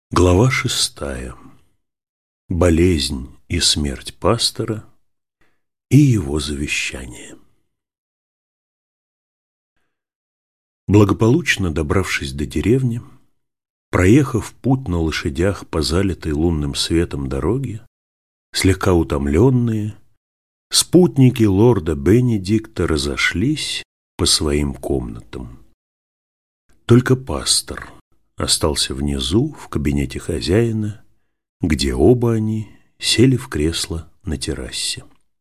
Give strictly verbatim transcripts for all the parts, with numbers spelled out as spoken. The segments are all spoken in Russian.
Глава шестая. Болезнь и смерть пастора и его завещание. Благополучно добравшись до деревни, проехав путь на лошадях по залитой лунным светом дороге, слегка утомленные, спутники лорда Бенедикта разошлись по своим комнатам. Только пастор остался внизу, в кабинете хозяина, где оба они сели в кресло на террасе.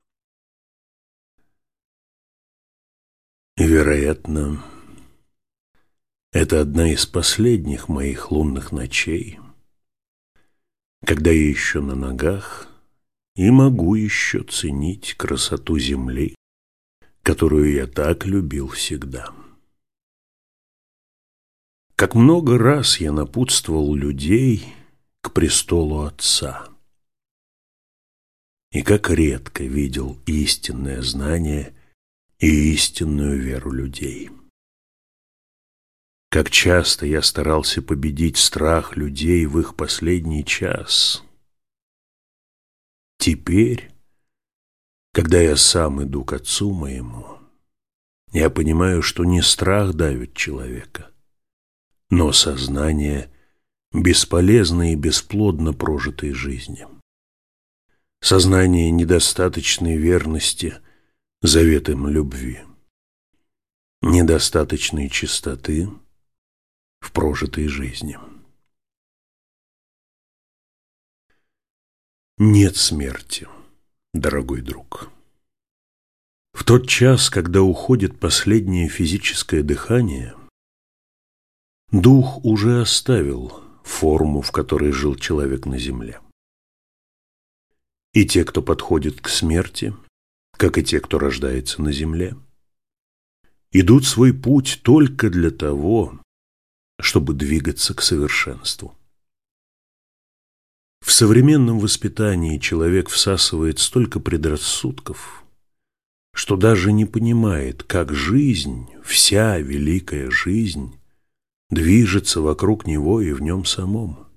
Вероятно, это одна из последних моих лунных ночей, когда я еще на ногах и могу еще ценить красоту земли, которую я так любил всегда. Как много раз я напутствовал людей к престолу Отца, и как редко видел истинное знание и истинную веру людей. Как часто я старался победить страх людей в их последний час. Теперь, когда я сам иду к Отцу моему, я понимаю, что не страх давит человека, но сознание бесполезной и бесплодно прожитой жизни, сознание недостаточной верности заветам любви, недостаточной чистоты в прожитой жизни. Нет смерти, дорогой друг. В тот час, когда уходит последнее физическое дыхание, дух уже оставил форму, в которой жил человек на земле. И те, кто подходит к смерти, как и те, кто рождается на земле, идут свой путь только для того, чтобы двигаться к совершенству. В современном воспитании человек всасывает столько предрассудков, что даже не понимает, как жизнь, вся великая жизнь, движется вокруг него и в нем самом.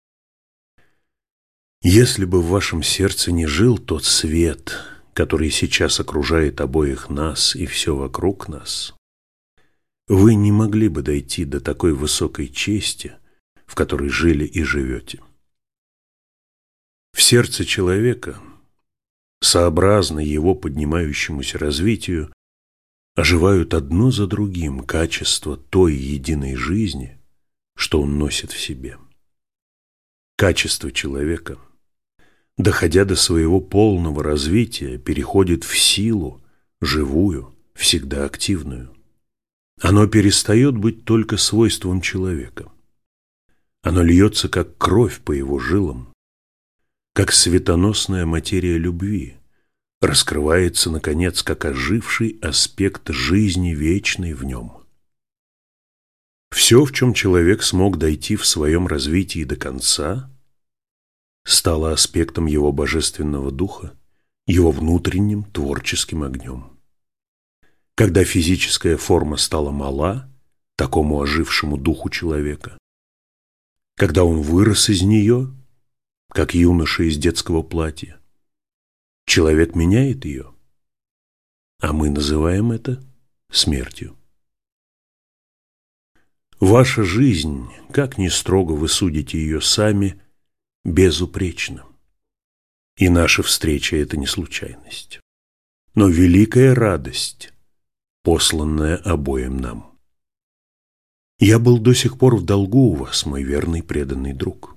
Если бы в вашем сердце не жил тот свет, который сейчас окружает обоих нас и все вокруг нас, вы не могли бы дойти до такой высокой чести, в которой жили и живете. В сердце человека, сообразно его поднимающемуся развитию, оживают одно за другим качества той единой жизни, что он носит в себе. Качество человека, доходя до своего полного развития, переходит в силу, живую, всегда активную. Оно перестает быть только свойством человека. Оно льется, как кровь по его жилам, как светоносная материя любви, раскрывается, наконец, как оживший аспект жизни вечной в нем. Все, в чем человек смог дойти в своем развитии до конца, стало аспектом его божественного духа, его внутренним творческим огнем. Когда физическая форма стала мала такому ожившему духу человека, когда он вырос из нее, как юноша из детского платья, человек меняет ее, а мы называем это смертью. Ваша жизнь, как ни строго вы судите ее сами, безупречна. И наша встреча – это не случайность, но великая радость, посланная обоим нам. Я был до сих пор в долгу у вас, мой верный преданный друг.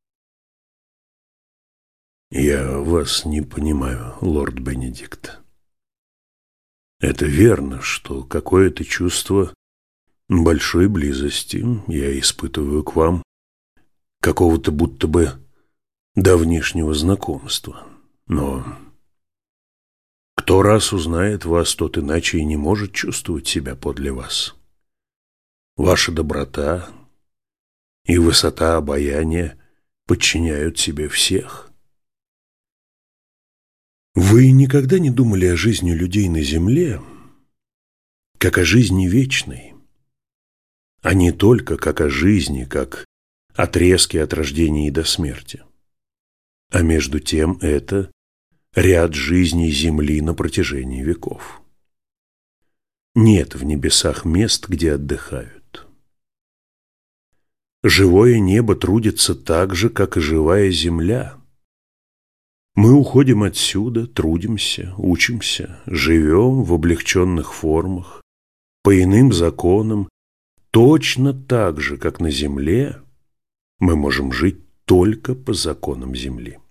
Я вас не понимаю, лорд Бенедикт. Это верно, что какое-то чувство большой близости я испытываю к вам, какого-то будто бы давнишнего знакомства. Но кто раз узнает вас, тот иначе и не может чувствовать себя подле вас. Ваша доброта и высота обаяния подчиняют себе всех. Вы никогда не думали о жизни людей на земле, как о жизни вечной, а не только как о жизни, как отрезки от рождения и до смерти. А между тем это ряд жизней Земли на протяжении веков. Нет в небесах мест, где отдыхают. Живое небо трудится так же, как и живая земля. Мы уходим отсюда, трудимся, учимся, живем в облегченных формах, по иным законам, точно так же, как на земле мы можем жить только по законам земли.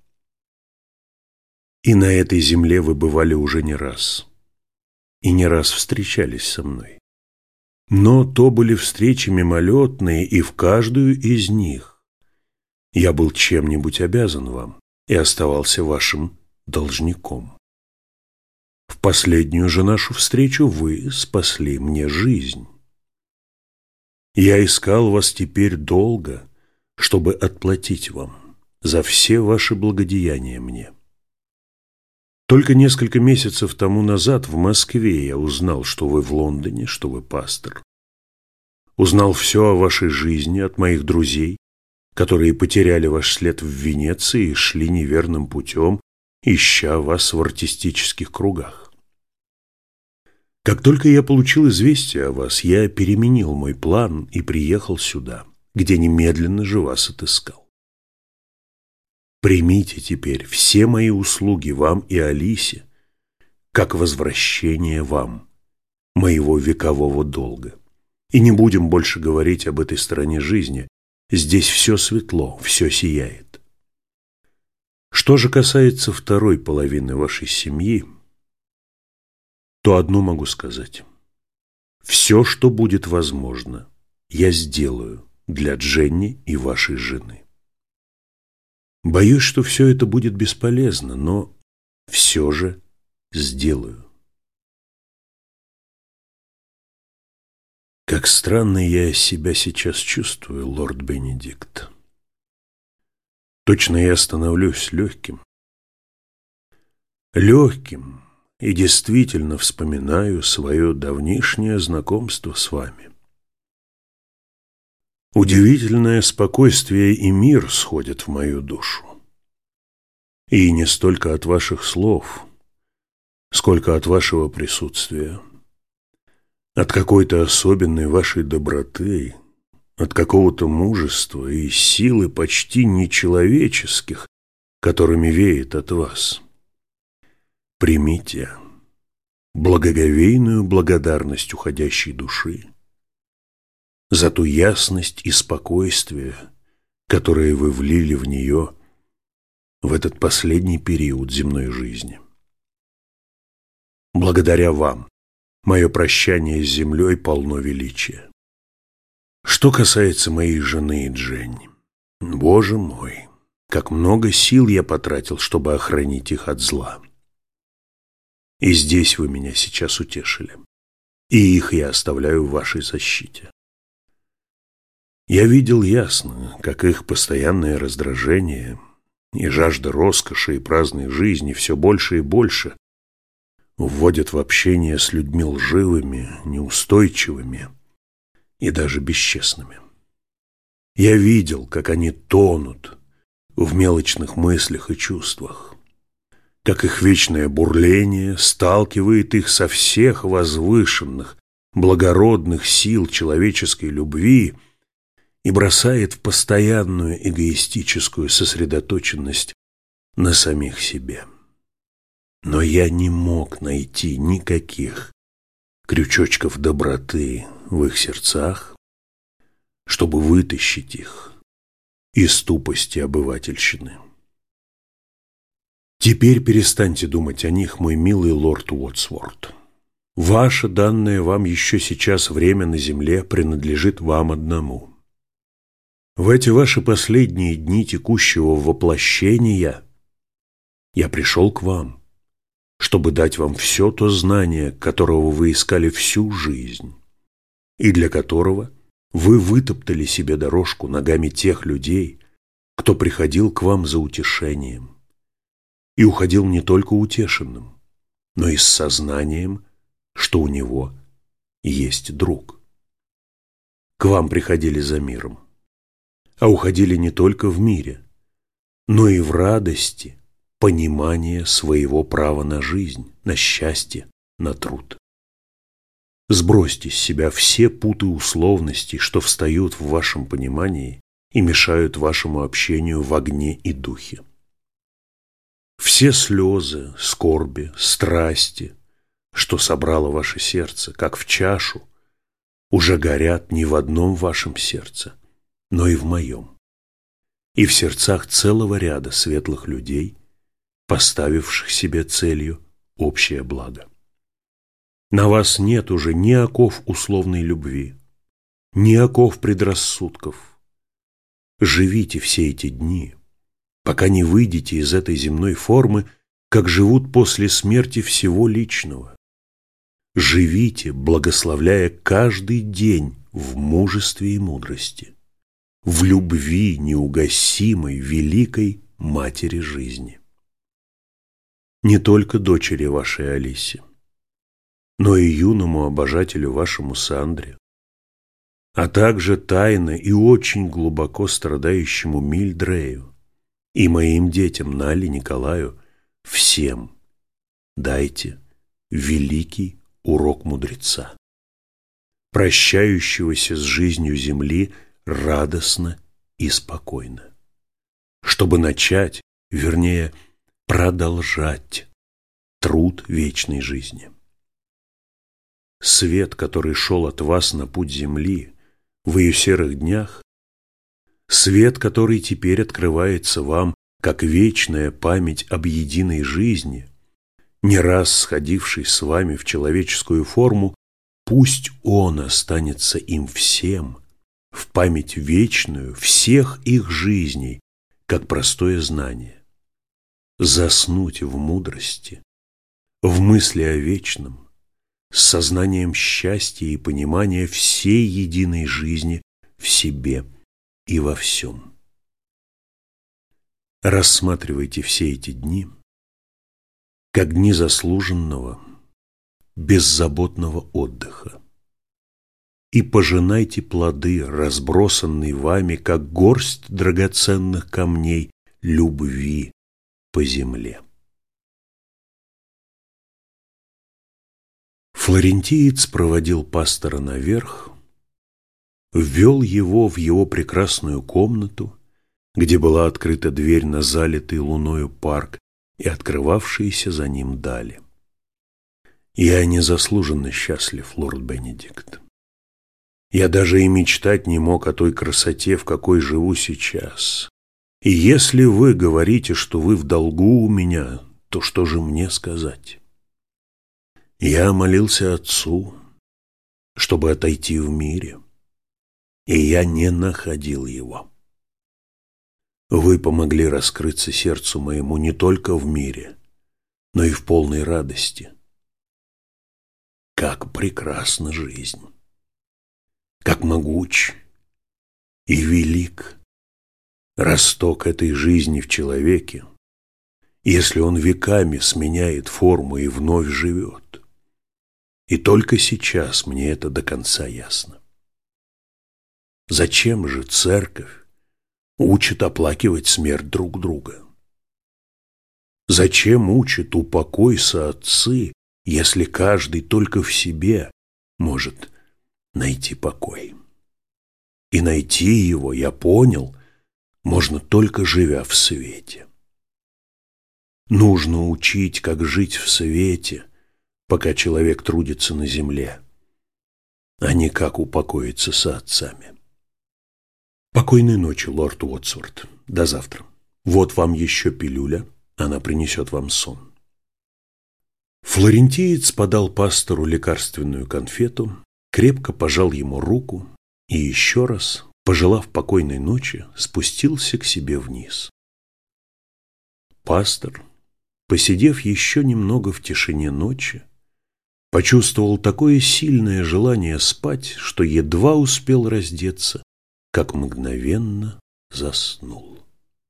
И на этой земле вы бывали уже не раз, и не раз встречались со мной. Но то были встречи мимолетные, и в каждую из них я был чем-нибудь обязан вам и оставался вашим должником. В последнюю же нашу встречу вы спасли мне жизнь. Я искал вас теперь долго, чтобы отплатить вам за все ваши благодеяния мне. Только несколько месяцев тому назад в Москве я узнал, что вы в Лондоне, что вы пастор. Узнал все о вашей жизни от моих друзей, которые потеряли ваш след в Венеции и шли неверным путем, ища вас в артистических кругах. Как только я получил известие о вас, я переменил мой план и приехал сюда, где немедленно же вас отыскал. Примите теперь все мои услуги вам и Алисе, как возвращение вам моего векового долга. И не будем больше говорить об этой стороне жизни. Здесь все светло, все сияет. Что же касается второй половины вашей семьи, то одно могу сказать. Все, что будет возможно, я сделаю для Дженни и вашей жены. Боюсь, что все это будет бесполезно, но все же сделаю. Как странно я себя сейчас чувствую, лорд Бенедикт. Точно я становлюсь легким. Легким и действительно вспоминаю свое давнишнее знакомство с вами. Удивительное спокойствие и мир сходят в мою душу. И не столько от ваших слов, сколько от вашего присутствия. От какой-то особенной вашей доброты, от какого-то мужества и силы почти нечеловеческих, которыми веет от вас. Примите благоговейную благодарность уходящей души за ту ясность и спокойствие, которые вы влили в нее в этот последний период земной жизни. Благодаря вам мое прощание с землей полно величия. Что касается моей жены и Дженни, Боже мой, как много сил я потратил, чтобы охранить их от зла. И здесь вы меня сейчас утешили, и их я оставляю в вашей защите. Я видел ясно, как их постоянное раздражение и жажда роскоши и праздной жизни все больше и больше вводят в общение с людьми лживыми, неустойчивыми и даже бесчестными. Я видел, как они тонут в мелочных мыслях и чувствах, как их вечное бурление сталкивает их со всех возвышенных, благородных сил человеческой любви и бросает в постоянную эгоистическую сосредоточенность на самих себе. Но я не мог найти никаких крючочков доброты в их сердцах, чтобы вытащить их из тупости обывательщины. Теперь перестаньте думать о них, мой милый лорд Уотсворт. Ваше данное вам еще сейчас время на земле принадлежит вам одному. В эти ваши последние дни текущего воплощения я пришел к вам, чтобы дать вам все то знание, которого вы искали всю жизнь, и для которого вы вытоптали себе дорожку ногами тех людей, кто приходил к вам за утешением, и уходил не только утешенным, но и с сознанием, что у него есть друг. К вам приходили за миром, а уходили не только в мире, но и в радости понимания своего права на жизнь, на счастье, на труд. Сбросьте с себя все путы условностей, что встают в вашем понимании и мешают вашему общению в огне и духе. Все слезы, скорби, страсти, что собрало ваше сердце, как в чашу, уже горят не в одном вашем сердце, но и в моем, и в сердцах целого ряда светлых людей, поставивших себе целью общее благо. На вас нет уже ни оков условной любви, ни оков предрассудков. Живите все эти дни, пока не выйдете из этой земной формы, как живут после смерти всего личного. Живите, благословляя каждый день в мужестве и мудрости, в любви неугасимой, великой матери жизни. Не только дочери вашей Алисе, но и юному обожателю вашему Сандре, а также тайно и очень глубоко страдающему Мильдрею и моим детям Нале, Николаю, всем дайте великий урок мудреца, прощающегося с жизнью земли радостно и спокойно, чтобы начать, вернее, продолжать труд вечной жизни. Свет, который шел от вас на путь земли в ее серых днях, свет, который теперь открывается вам, как вечная память об единой жизни, не раз сходивший с вами в человеческую форму, пусть он останется им всем, в память вечную всех их жизней, как простое знание. Заснуть в мудрости, в мысли о вечном, с сознанием счастья и понимания всей единой жизни в себе и во всем. Рассматривайте все эти дни как дни заслуженного, беззаботного отдыха и пожинайте плоды, разбросанные вами, как горсть драгоценных камней любви по земле. Флорентиец проводил пастора наверх, ввел его в его прекрасную комнату, где была открыта дверь на залитый луною парк и открывавшиеся за ним дали. Я незаслуженно счастлив, лорд Бенедикт. Я даже и мечтать не мог о той красоте, в какой живу сейчас. И если вы говорите, что вы в долгу у меня, то что же мне сказать? Я молился Отцу, чтобы отойти в мире, и я не находил его. Вы помогли раскрыться сердцу моему не только в мире, но и в полной радости. Как прекрасна жизнь! Как могуч и велик росток этой жизни в человеке, если он веками сменяет форму и вновь живет. И только сейчас мне это до конца ясно. Зачем же церковь учит оплакивать смерть друг друга? Зачем учит упокойся отцы, если каждый только в себе может найти покой? И найти его, я понял, можно только живя в свете. Нужно учить, как жить в свете, пока человек трудится на земле, а не как упокоиться со отцами. Покойной ночи, лорд Уотсворт. До завтра. Вот вам еще пилюля, она принесет вам сон. Флорентиец подал пастору лекарственную конфету, крепко пожал ему руку и еще раз, пожелав покойной ночи, спустился к себе вниз. Пастор, посидев еще немного в тишине ночи, почувствовал такое сильное желание спать, что едва успел раздеться, как мгновенно заснул.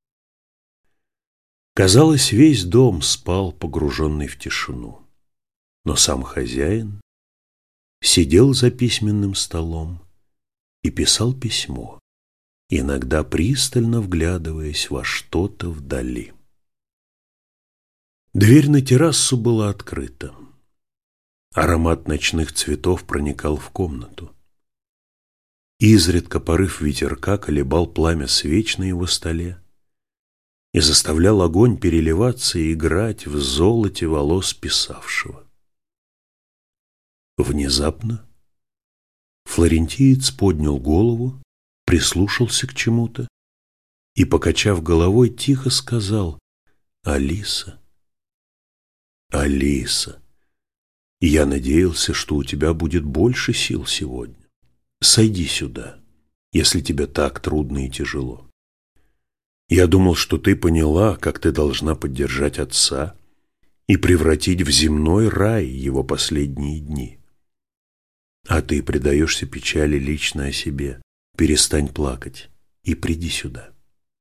Казалось, весь дом спал, погруженный в тишину, но сам хозяин сидел за письменным столом и писал письмо, иногда пристально вглядываясь во что-то вдали. Дверь на террасу была открыта. Аромат ночных цветов проникал в комнату. Изредка порыв ветерка колебал пламя свеч на его столе и заставлял огонь переливаться и играть в золоте волос писавшего. Внезапно флорентиец поднял голову, прислушался к чему-то и, покачав головой, тихо сказал: «Алиса, Алиса, я надеялся, что у тебя будет больше сил сегодня. Сойди сюда, если тебе так трудно и тяжело. Я думал, что ты поняла, как ты должна поддержать отца и превратить в земной рай его последние дни. А ты предаешься печали лично о себе. Перестань плакать и приди сюда».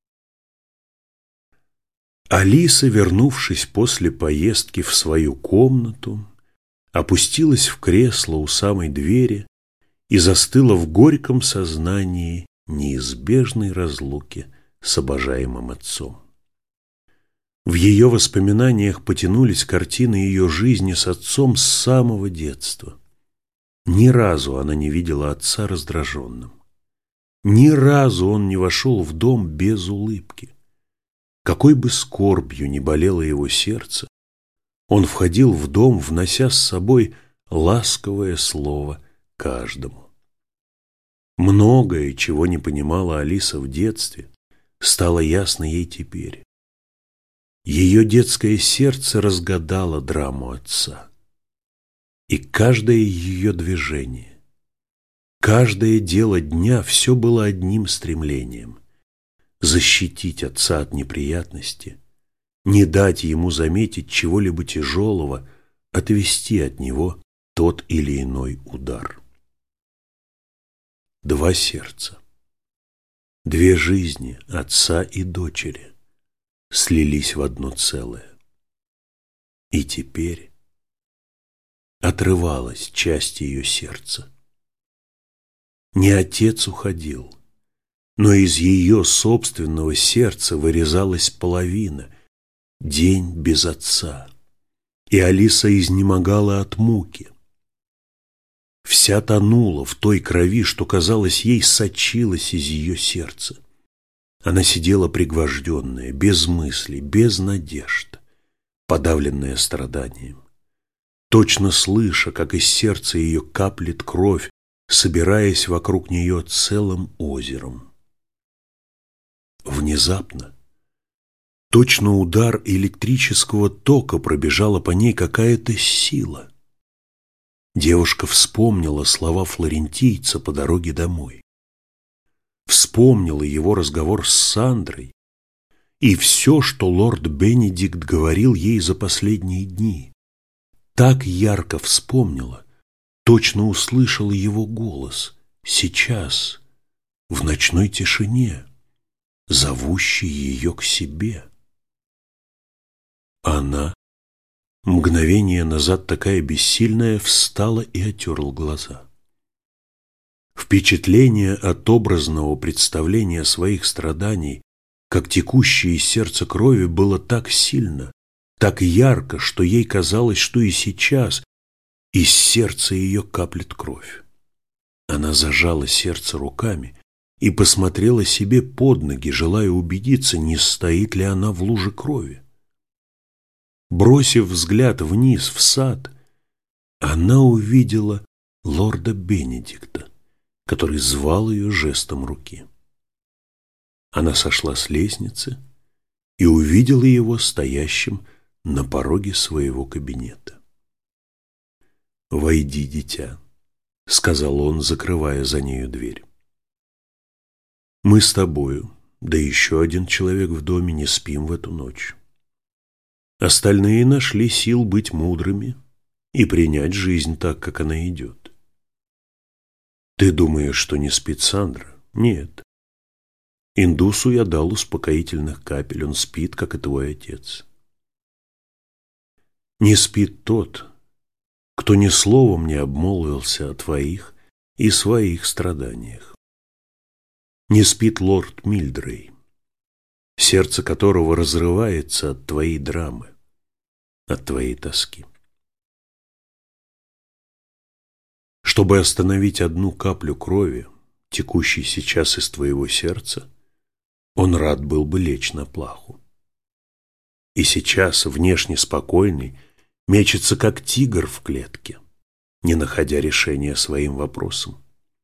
Алиса, вернувшись после поездки в свою комнату, опустилась в кресло у самой двери и застыла в горьком сознании неизбежной разлуки с обожаемым отцом. В ее воспоминаниях потянулись картины ее жизни с отцом с самого детства. Ни разу она не видела отца раздраженным. Ни разу он не вошел в дом без улыбки. Какой бы скорбью ни болело его сердце, он входил в дом, внося с собой ласковое слово каждому. Многое, чего не понимала Алиса в детстве, стало ясно ей теперь. Ее детское сердце разгадало драму отца. И каждое ее движение, каждое дело дня — все было одним стремлением — защитить отца от неприятности, не дать ему заметить чего-либо тяжелого, отвести от него тот или иной удар. Два сердца, две жизни отца и дочери слились в одно целое. И теперь отрывалась часть ее сердца. Не отец уходил, но из ее собственного сердца вырезалась половина, день без отца, и Алиса изнемогала от муки. Вся тонула в той крови, что, казалось, ей сочилась из ее сердца. Она сидела пригвожденная, без мыслей, без надежд, подавленная страданием, точно слыша, как из сердца ее каплет кровь, собираясь вокруг нее целым озером. Внезапно, точно удар электрического тока, пробежала по ней какая-то сила. Девушка вспомнила слова флорентийца по дороге домой. Вспомнила его разговор с Сандрой и все, что лорд Бенедикт говорил ей за последние дни. Так ярко вспомнила, точно услышала его голос сейчас, в ночной тишине, зовущий ее к себе. Она, мгновение назад такая бессильная, встала и отерла глаза. Впечатление от образного представления своих страданий, как текущее из сердца крови, было так сильно, так ярко, что ей казалось, что и сейчас из сердца ее каплет кровь. Она зажала сердце руками и посмотрела себе под ноги, желая убедиться, не стоит ли она в луже крови. Бросив взгляд вниз в сад, она увидела лорда Бенедикта, который звал ее жестом руки. Она сошла с лестницы и увидела его стоящим на пороге своего кабинета. «Войди, дитя», — сказал он, закрывая за нею дверь. «Мы с тобою, да еще один человек в доме, не спим в эту ночь. Остальные нашли сил быть мудрыми и принять жизнь так, как она идет. Ты думаешь, что не спит Сандра? Нет. Индусу я дал успокоительных капель, он спит, как и твой отец. Не спит тот, кто ни словом не обмолвился о твоих и своих страданиях. Не спит лорд Мильдрей, сердце которого разрывается от твоей драмы, от твоей тоски. Чтобы остановить одну каплю крови, текущей сейчас из твоего сердца, он рад был бы лечь на плаху. И сейчас, внешне спокойный, мечется, как тигр в клетке, не находя решения своим вопросам.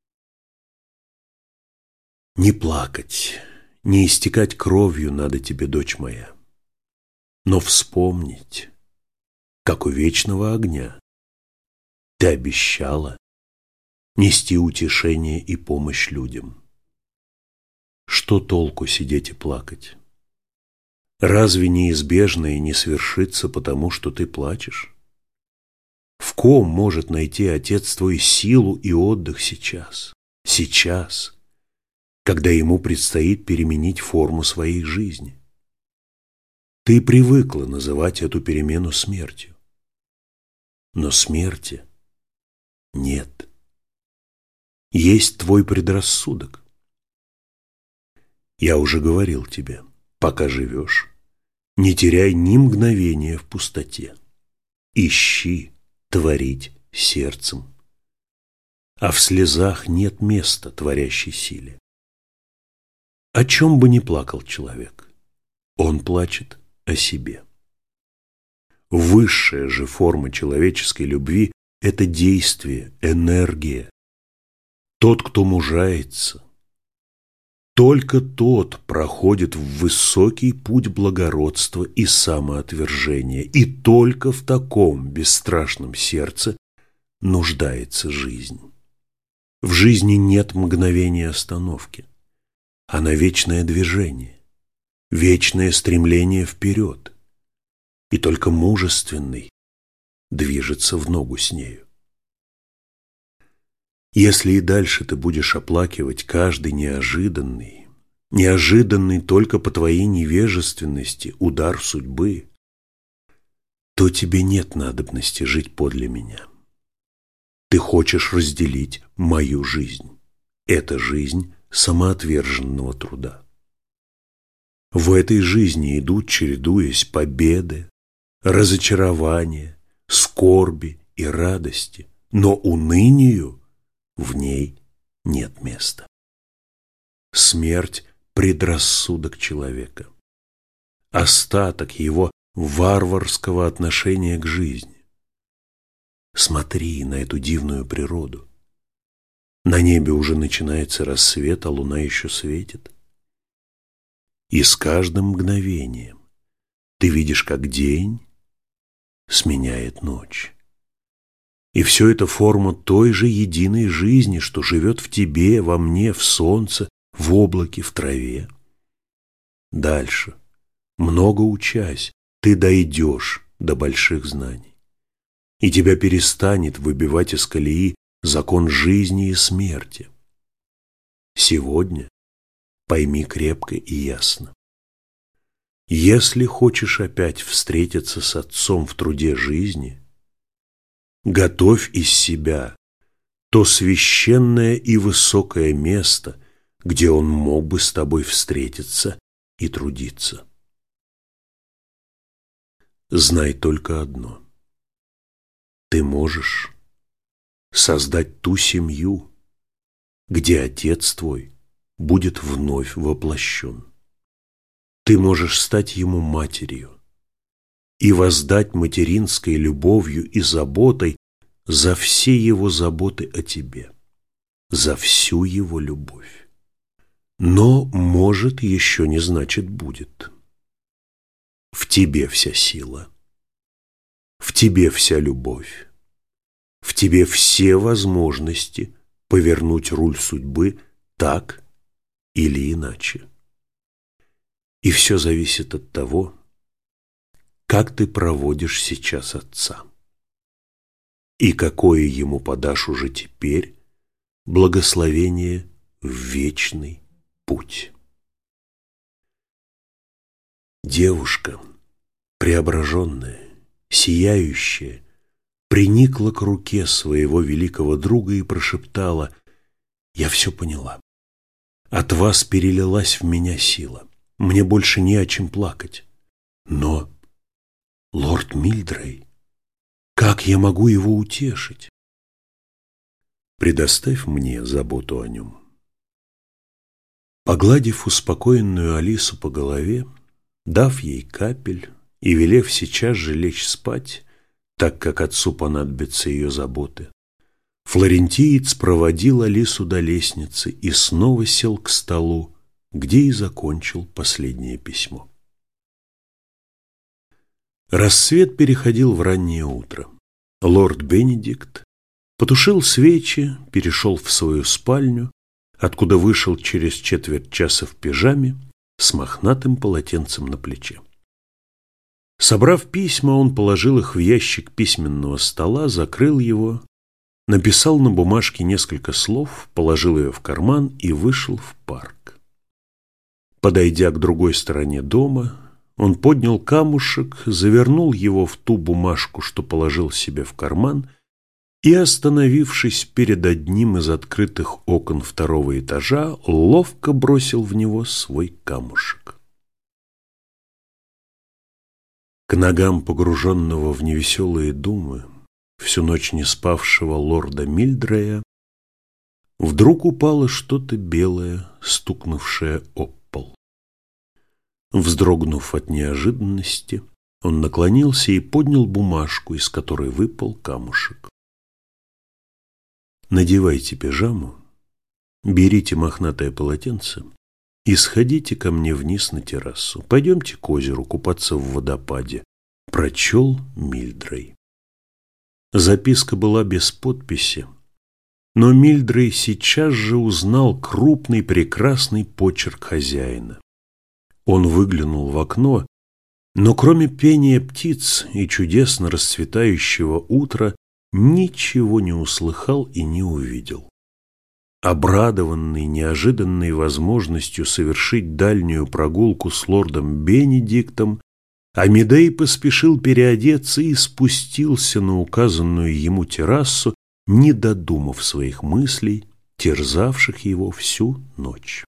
Не плакать, не истекать кровью надо тебе, дочь моя, но вспомнить, как у вечного огня ты обещала нести утешение и помощь людям. Что толку сидеть и плакать? Разве неизбежное не свершится потому, что ты плачешь? В ком может найти Отец твой силу и отдых сейчас? Сейчас, когда ему предстоит переменить форму своей жизни. Ты привыкла называть эту перемену смертью. Но смерти нет. Есть твой предрассудок. Я уже говорил тебе, пока живешь, не теряй ни мгновения в пустоте. Ищи творить сердцем. А в слезах нет места творящей силе. О чем бы ни плакал человек, он плачет о себе. Высшая же форма человеческой любви – это действие, энергия. Тот, кто мужается, только тот проходит в высокий путь благородства и самоотвержения, и только в таком бесстрашном сердце нуждается жизнь. В жизни нет мгновения остановки. Она вечное движение, вечное стремление вперед, и только мужественный движется в ногу с нею. Если и дальше ты будешь оплакивать каждый неожиданный, неожиданный только по твоей невежественности удар судьбы, то тебе нет надобности жить подле меня. Ты хочешь разделить мою жизнь. Это жизнь самоотверженного труда. В этой жизни идут, чередуясь, победы, разочарования, скорби и радости, но унынию в ней нет места. Смерть – предрассудок человека, остаток его варварского отношения к жизни. Смотри на эту дивную природу. На небе уже начинается рассвет, а луна еще светит. И с каждым мгновением ты видишь, как день сменяет ночь. И все это форма той же единой жизни, что живет в тебе, во мне, в солнце, в облаке, в траве. Дальше, много учась, ты дойдешь до больших знаний, и тебя перестанет выбивать из колеи закон жизни и смерти. Сегодня пойми крепко и ясно. Если хочешь опять встретиться с Отцом в труде жизни, готовь из себя то священное и высокое место, где Он мог бы с тобой встретиться и трудиться. Знай только одно. Ты можешь создать ту семью, где Отец твой будет вновь воплощен. Ты можешь стать ему матерью и воздать материнской любовью и заботой за все его заботы о тебе, за всю его любовь. Но может еще не значит будет. В тебе вся сила, в тебе вся любовь, в тебе все возможности повернуть руль судьбы так или иначе. И все зависит от того, как ты проводишь сейчас Отца, и какое ему подашь уже теперь благословение в вечный путь. Девушка, преображенная, сияющая, приникла к руке своего великого друга и прошептала: «Я все поняла. От вас перелилась в меня сила. Мне больше не о чем плакать. Но, лорд Мильдрей, как я могу его утешить? Предоставь мне заботу о нем. Погладив успокоенную Алису по голове, дав ей капель и велев сейчас же лечь спать, так как отцу понадобятся ее заботы, флорентиец проводил Алису до лестницы и снова сел к столу, где и закончил последнее письмо. Рассвет переходил в раннее утро. Лорд Бенедикт потушил свечи, перешел в свою спальню, откуда вышел через четверть часа в пижаме с мохнатым полотенцем на плече. Собрав письма, он положил их в ящик письменного стола, закрыл его, написал на бумажке несколько слов, положил ее в карман и вышел в парк. Подойдя к другой стороне дома, он поднял камушек, завернул его в ту бумажку, что положил себе в карман, и, остановившись перед одним из открытых окон второго этажа, ловко бросил в него свой камушек. К ногам погруженного в невеселые думы, всю ночь не спавшего лорда Мильдрея, вдруг упало что-то белое, стукнувшее об пол. Вздрогнув от неожиданности, он наклонился и поднял бумажку, из которой выпал камушек. Надевайте пижаму, берите мохнатое полотенце и сходите ко мне вниз на террасу. Пойдемте к озеру купаться в водопаде, прочел Мильдрей. Записка была без подписи, но Мильдрей сейчас же узнал крупный прекрасный почерк хозяина. Он выглянул в окно, но кроме пения птиц и чудесно расцветающего утра ничего не услыхал и не увидел. Обрадованный неожиданной возможностью совершить дальнюю прогулку с лордом Бенедиктом, Амедей поспешил переодеться и спустился на указанную ему террасу, не додумав своих мыслей, терзавших его всю ночь.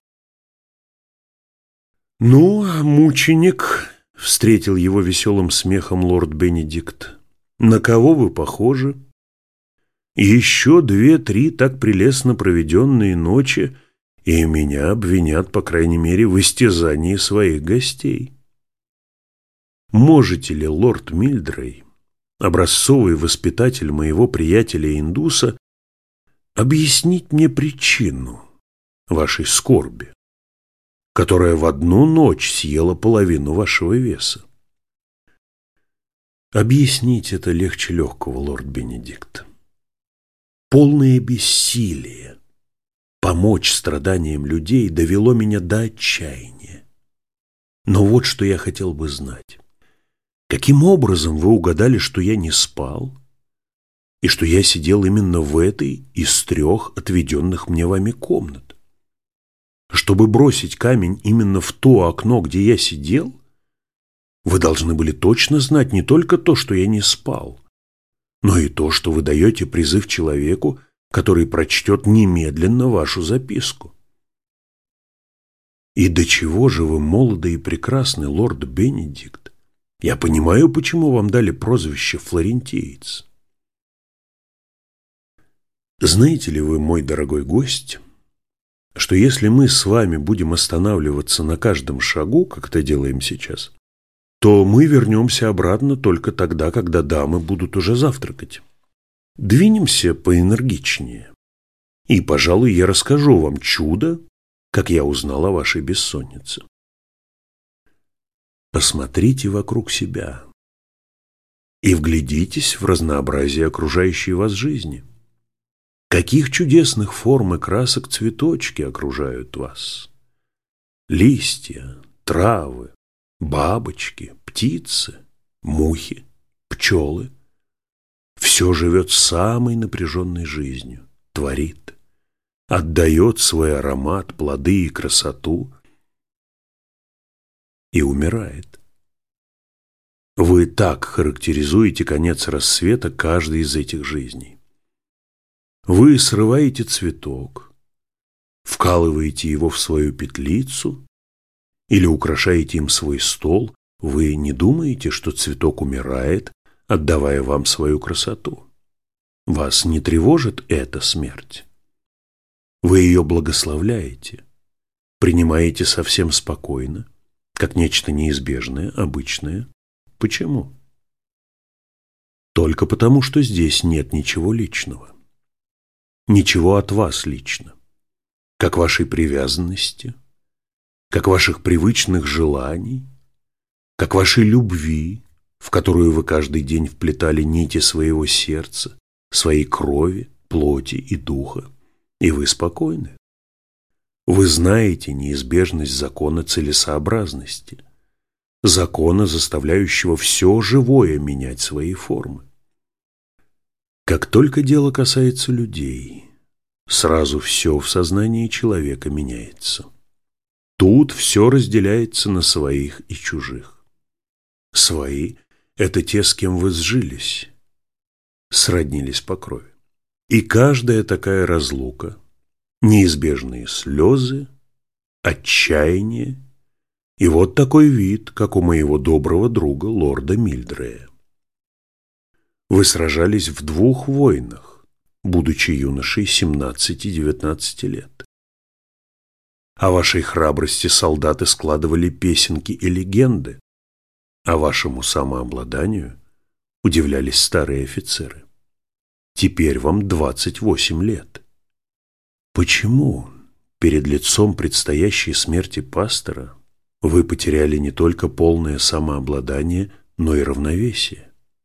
«Ну, мученик», — встретил его веселым смехом лорд Бенедикт, — «на кого вы похожи? Еще две-три так прелестно проведенные ночи, и меня обвинят, по крайней мере, в истязании своих гостей. Можете ли, лорд Мильдрей, образцовый воспитатель моего приятеля-индуса, объяснить мне причину вашей скорби, которая в одну ночь съела половину вашего веса?» «Объяснить это легче легкого, лорд Бенедикт. Полное бессилие помочь страданиям людей довело меня до отчаяния. Но вот что я хотел бы знать. Каким образом вы угадали, что я не спал, и что я сидел именно в этой из трех отведенных мне вами комнат? Чтобы бросить камень именно в то окно, где я сидел, вы должны были точно знать не только то, что я не спал, но и то, что вы даете призыв человеку, который прочтет немедленно вашу записку. И до чего же вы молоды и прекрасны, лорд Бенедикт? Я понимаю, почему вам дали прозвище «флорентиец». Знаете ли вы, мой дорогой гость, что если мы с вами будем останавливаться на каждом шагу, как это делаем сейчас, то мы вернемся обратно только тогда, когда дамы будут уже завтракать. Двинемся поэнергичнее. И, пожалуй, я расскажу вам чудо, как я узнал о вашей бессоннице. Посмотрите вокруг себя и вглядитесь в разнообразие окружающей вас жизни. Каких чудесных форм и красок цветочки окружают вас? Листья, травы, бабочки, птицы, мухи, пчелы. Все живет самой напряженной жизнью, творит, отдает свой аромат, плоды и красоту и умирает. Вы так характеризуете конец рассвета каждой из этих жизней. Вы срываете цветок, вкалываете его в свою петлицу или украшаете им свой стол, вы не думаете, что цветок умирает, отдавая вам свою красоту? Вас не тревожит эта смерть? Вы ее благословляете, принимаете совсем спокойно, как нечто неизбежное, обычное. Почему? Только потому, что здесь нет ничего личного. Ничего от вас лично, как вашей привязанности, как ваших привычных желаний, как вашей любви, в которую вы каждый день вплетали нити своего сердца, своей крови, плоти и духа, и вы спокойны. Вы знаете неизбежность закона целесообразности, закона, заставляющего все живое менять свои формы. Как только дело касается людей, сразу все в сознании человека меняется. Тут все разделяется на своих и чужих. Свои – это те, с кем вы сжились, сроднились по крови. И каждая такая разлука – неизбежные слезы, отчаяние и вот такой вид, как у моего доброго друга лорда Мильдрея. Вы сражались в двух войнах, будучи юношей семнадцати-девятнадцати лет. О вашей храбрости солдаты складывали песенки и легенды, а вашему самообладанию удивлялись старые офицеры. Теперь вам двадцать восемь лет. Почему перед лицом предстоящей смерти пастора вы потеряли не только полное самообладание, но и равновесие?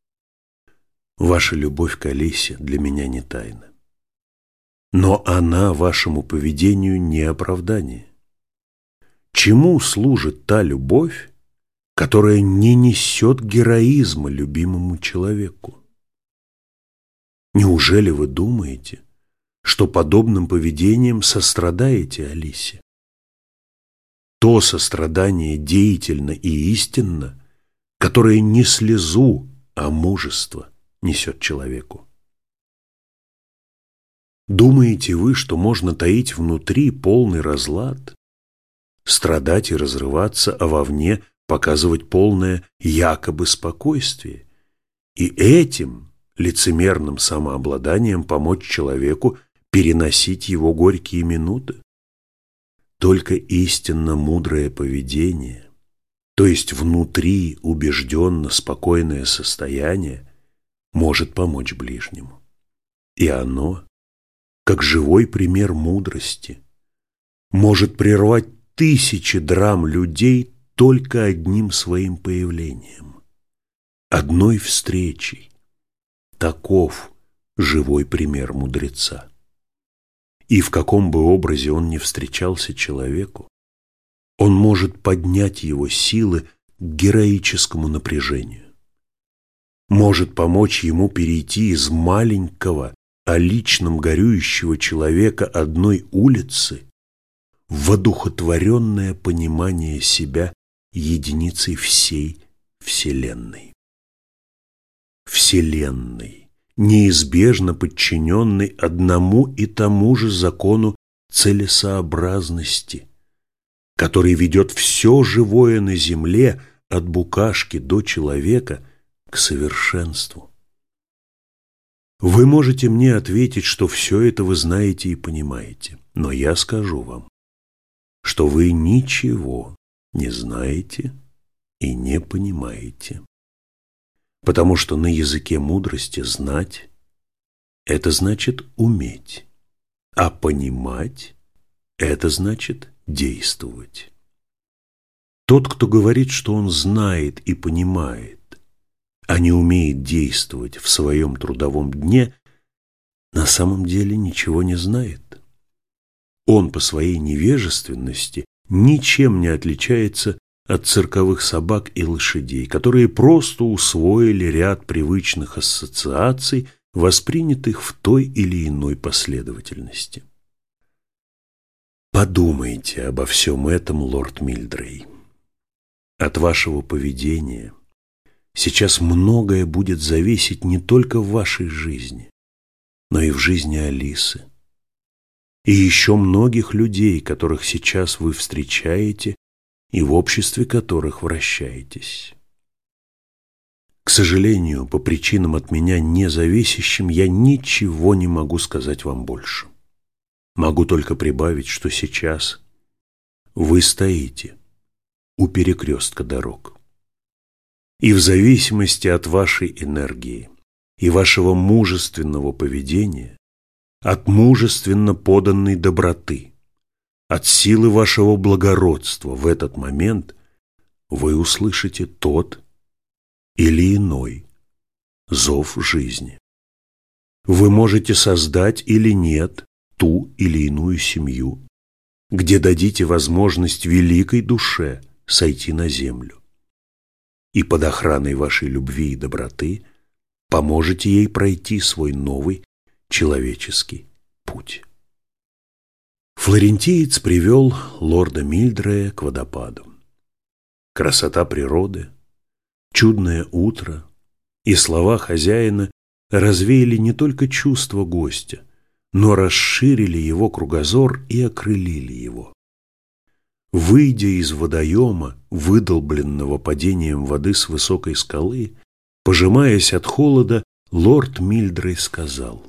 Ваша любовь к Алисе для меня не тайна. Но она вашему поведению не оправдание. Чему служит та любовь, которая не несет героизма любимому человеку? Неужели вы думаете, что подобным поведением сострадаете Алисе? То сострадание деятельно и истинно, которое не слезу, а мужество несет человеку. Думаете вы, что можно таить внутри полный разлад, страдать и разрываться, а вовне показывать полное якобы спокойствие, и этим лицемерным самообладанием помочь человеку переносить его горькие минуты? Только истинно мудрое поведение, то есть внутри убежденно спокойное состояние, может помочь ближнему. И оно, как живой пример мудрости, может прервать тысячи драм людей только одним своим появлением, одной встречей. Таков живой пример мудреца. И в каком бы образе он ни встречался человеку, он может поднять его силы к героическому напряжению, может помочь ему перейти из маленького, о личном горюющего человека одной улицы в воодухотворенное понимание себя единицей всей Вселенной. Вселенной, неизбежно подчиненной одному и тому же закону целесообразности, который ведет все живое на земле от букашки до человека к совершенству. Вы можете мне ответить, что все это вы знаете и понимаете, но я скажу вам, что вы ничего не знаете и не понимаете, потому что на языке мудрости знать – это значит уметь, а понимать – это значит действовать. Тот, кто говорит, что он знает и понимает, а не умеет действовать в своем трудовом дне, на самом деле ничего не знает. Он по своей невежественности ничем не отличается от цирковых собак и лошадей, которые просто усвоили ряд привычных ассоциаций, воспринятых в той или иной последовательности. Подумайте обо всем этом, лорд Мильдрей. От вашего поведения сейчас многое будет зависеть не только в вашей жизни, но и в жизни Алисы. и еще многих людей, которых сейчас вы встречаете и в обществе которых вращаетесь. К сожалению, по причинам от меня независящим, я ничего не могу сказать вам больше. Могу только прибавить, что сейчас вы стоите у перекрестка дорог. И в зависимости от вашей энергии и вашего мужественного поведения, от мужественно поданной доброты, от силы вашего благородства в этот момент вы услышите тот или иной зов жизни. Вы можете создать или нет ту или иную семью, где дадите возможность великой душе сойти на землю. И под охраной вашей любви и доброты поможете ей пройти свой новый человеческий путь. Флорентиец привел лорда Мильдрея к водопаду. Красота природы, чудное утро и слова хозяина развеяли не только чувства гостя, но расширили его кругозор и окрылили его. Выйдя из водоема, выдолбленного падением воды с высокой скалы, пожимаясь от холода, лорд Мильдрей сказал: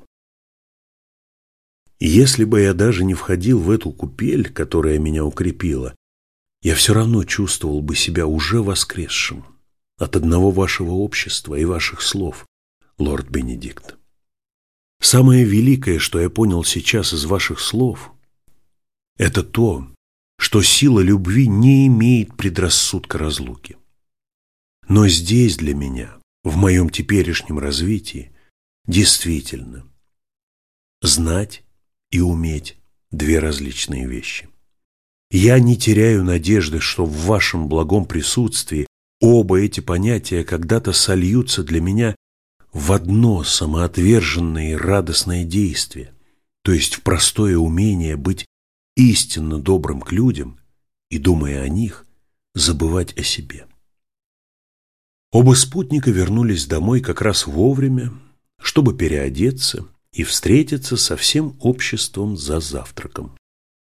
«Если бы я даже не входил в эту купель, которая меня укрепила, я все равно чувствовал бы себя уже воскресшим от одного вашего общества и ваших слов, лорд Бенедикт. Самое великое, что я понял сейчас из ваших слов, это то, что сила любви не имеет предрассудка разлуки. Но здесь для меня, в моем теперешнем развитии, действительно, знать и уметь – две различные вещи. Я не теряю надежды, что в вашем благом присутствии оба эти понятия когда-то сольются для меня в одно самоотверженное и радостное действие, то есть в простое умение быть истинно добрым к людям и, думая о них, забывать о себе». Оба спутника вернулись домой как раз вовремя, чтобы переодеться и встретиться со всем обществом за завтраком.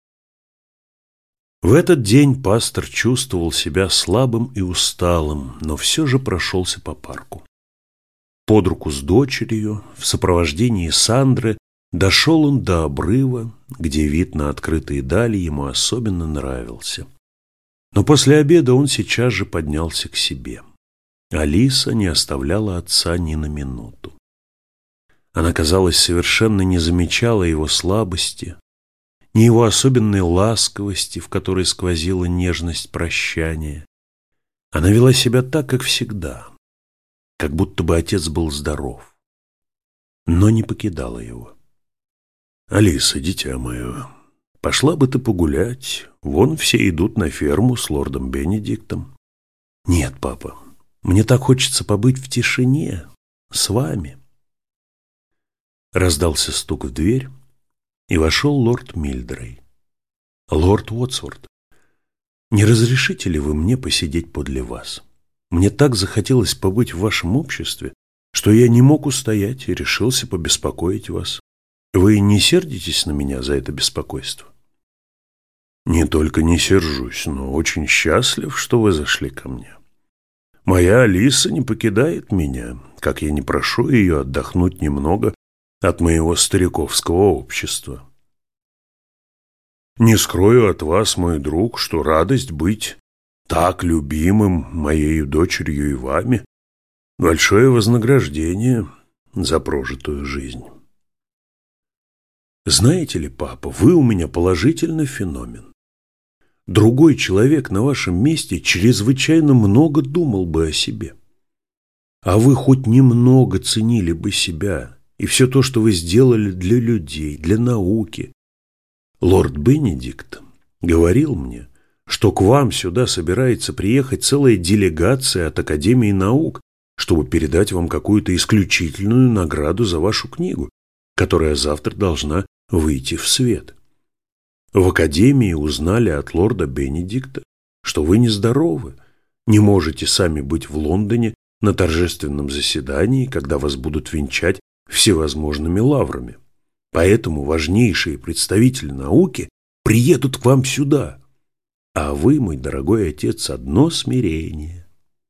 В этот день пастор чувствовал себя слабым и усталым, но все же прошелся по парку. Под руку с дочерью, в сопровождении Сандры, дошел он до обрыва, где вид на открытые дали ему особенно нравился. Но после обеда он сейчас же поднялся к себе. Алиса не оставляла отца ни на минуту. Она, казалось, совершенно не замечала его слабости, ни его особенной ласковости, в которой сквозила нежность прощания. Она вела себя так, как всегда, как будто бы отец был здоров, но не покидала его. «Алиса, дитя мое, пошла бы ты погулять, вон все идут на ферму с лордом Бенедиктом». «Нет, папа, мне так хочется побыть в тишине, с вами». Раздался стук в дверь, и вошел лорд Мильдрей. «Лорд Уотсворт, не разрешите ли вы мне посидеть подле вас? Мне так захотелось побыть в вашем обществе, что я не мог устоять и решился побеспокоить вас. Вы не сердитесь на меня за это беспокойство?» «Не только не сержусь, но очень счастлив, что вы зашли ко мне. Моя Алиса не покидает меня, как я не прошу ее отдохнуть немного от моего стариковского общества. Не скрою от вас, мой друг, что радость быть так любимым моею дочерью и вами – большое вознаграждение за прожитую жизнь. Знаете ли, папа, вы у меня положительный феномен. Другой человек на вашем месте чрезвычайно много думал бы о себе. А вы хоть немного ценили бы себя и все то, что вы сделали для людей, для науки. Лорд Бенедикт говорил мне, что к вам сюда собирается приехать целая делегация от Академии наук, чтобы передать вам какую-то исключительную награду за вашу книгу, которая завтра должна выйти в свет. В Академии узнали от лорда Бенедикта, что вы нездоровы, не можете сами быть в Лондоне на торжественном заседании, когда вас будут венчать всевозможными лаврами. Поэтому важнейшие представители науки приедут к вам сюда. А вы, мой дорогой отец, одно смирение.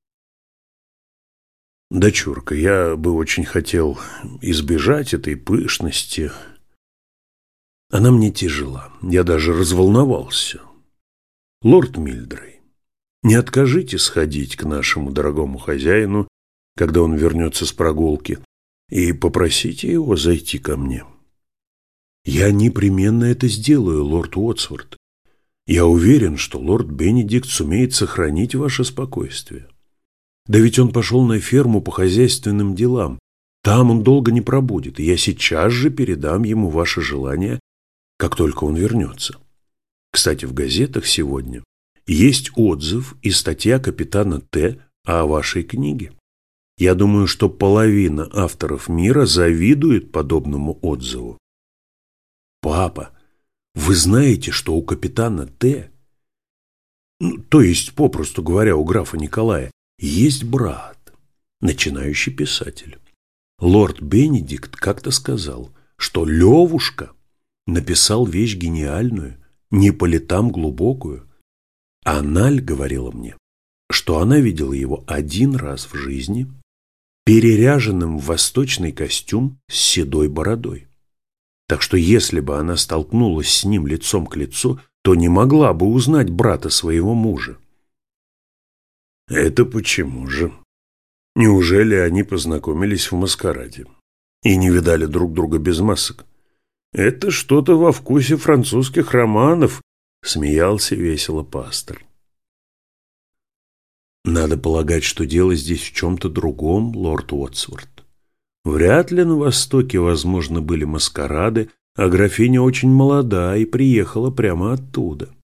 Дочурка, я бы очень хотел избежать этой пышности. Она мне тяжела, я даже разволновался. Лорд Мильдрей, не откажите сходить к нашему дорогому хозяину, когда он вернется с прогулки, и попросите его зайти ко мне. Я непременно это сделаю, лорд Уотсворт. Я уверен, что лорд Бенедикт сумеет сохранить ваше спокойствие. Да ведь он пошел на ферму по хозяйственным делам. Там он долго не пробудет, и я сейчас же передам ему ваше желание, как только он вернется. Кстати, в газетах сегодня есть отзыв и статья капитана Т. о вашей книге. Я думаю, что половина авторов мира завидует подобному отзыву. Папа, вы знаете, что у капитана Т., ну, то есть, попросту говоря, у графа Николая, есть брат, начинающий писатель. Лорд Бенедикт как-то сказал, что Левушка написал вещь гениальную, не по летам глубокую. А Наль говорила мне, что она видела его один раз в жизни, переряженным в восточный костюм с седой бородой. Так что если бы она столкнулась с ним лицом к лицу, то не могла бы узнать брата своего мужа. Это почему же? Неужели они познакомились в маскараде и не видали друг друга без масок? Это что-то во вкусе французских романов, смеялся весело пастор. Надо полагать, что дело здесь в чем-то другом, лорд Уотсворт. Вряд ли на Востоке, возможно, были маскарады, а графиня очень молода и приехала прямо оттуда.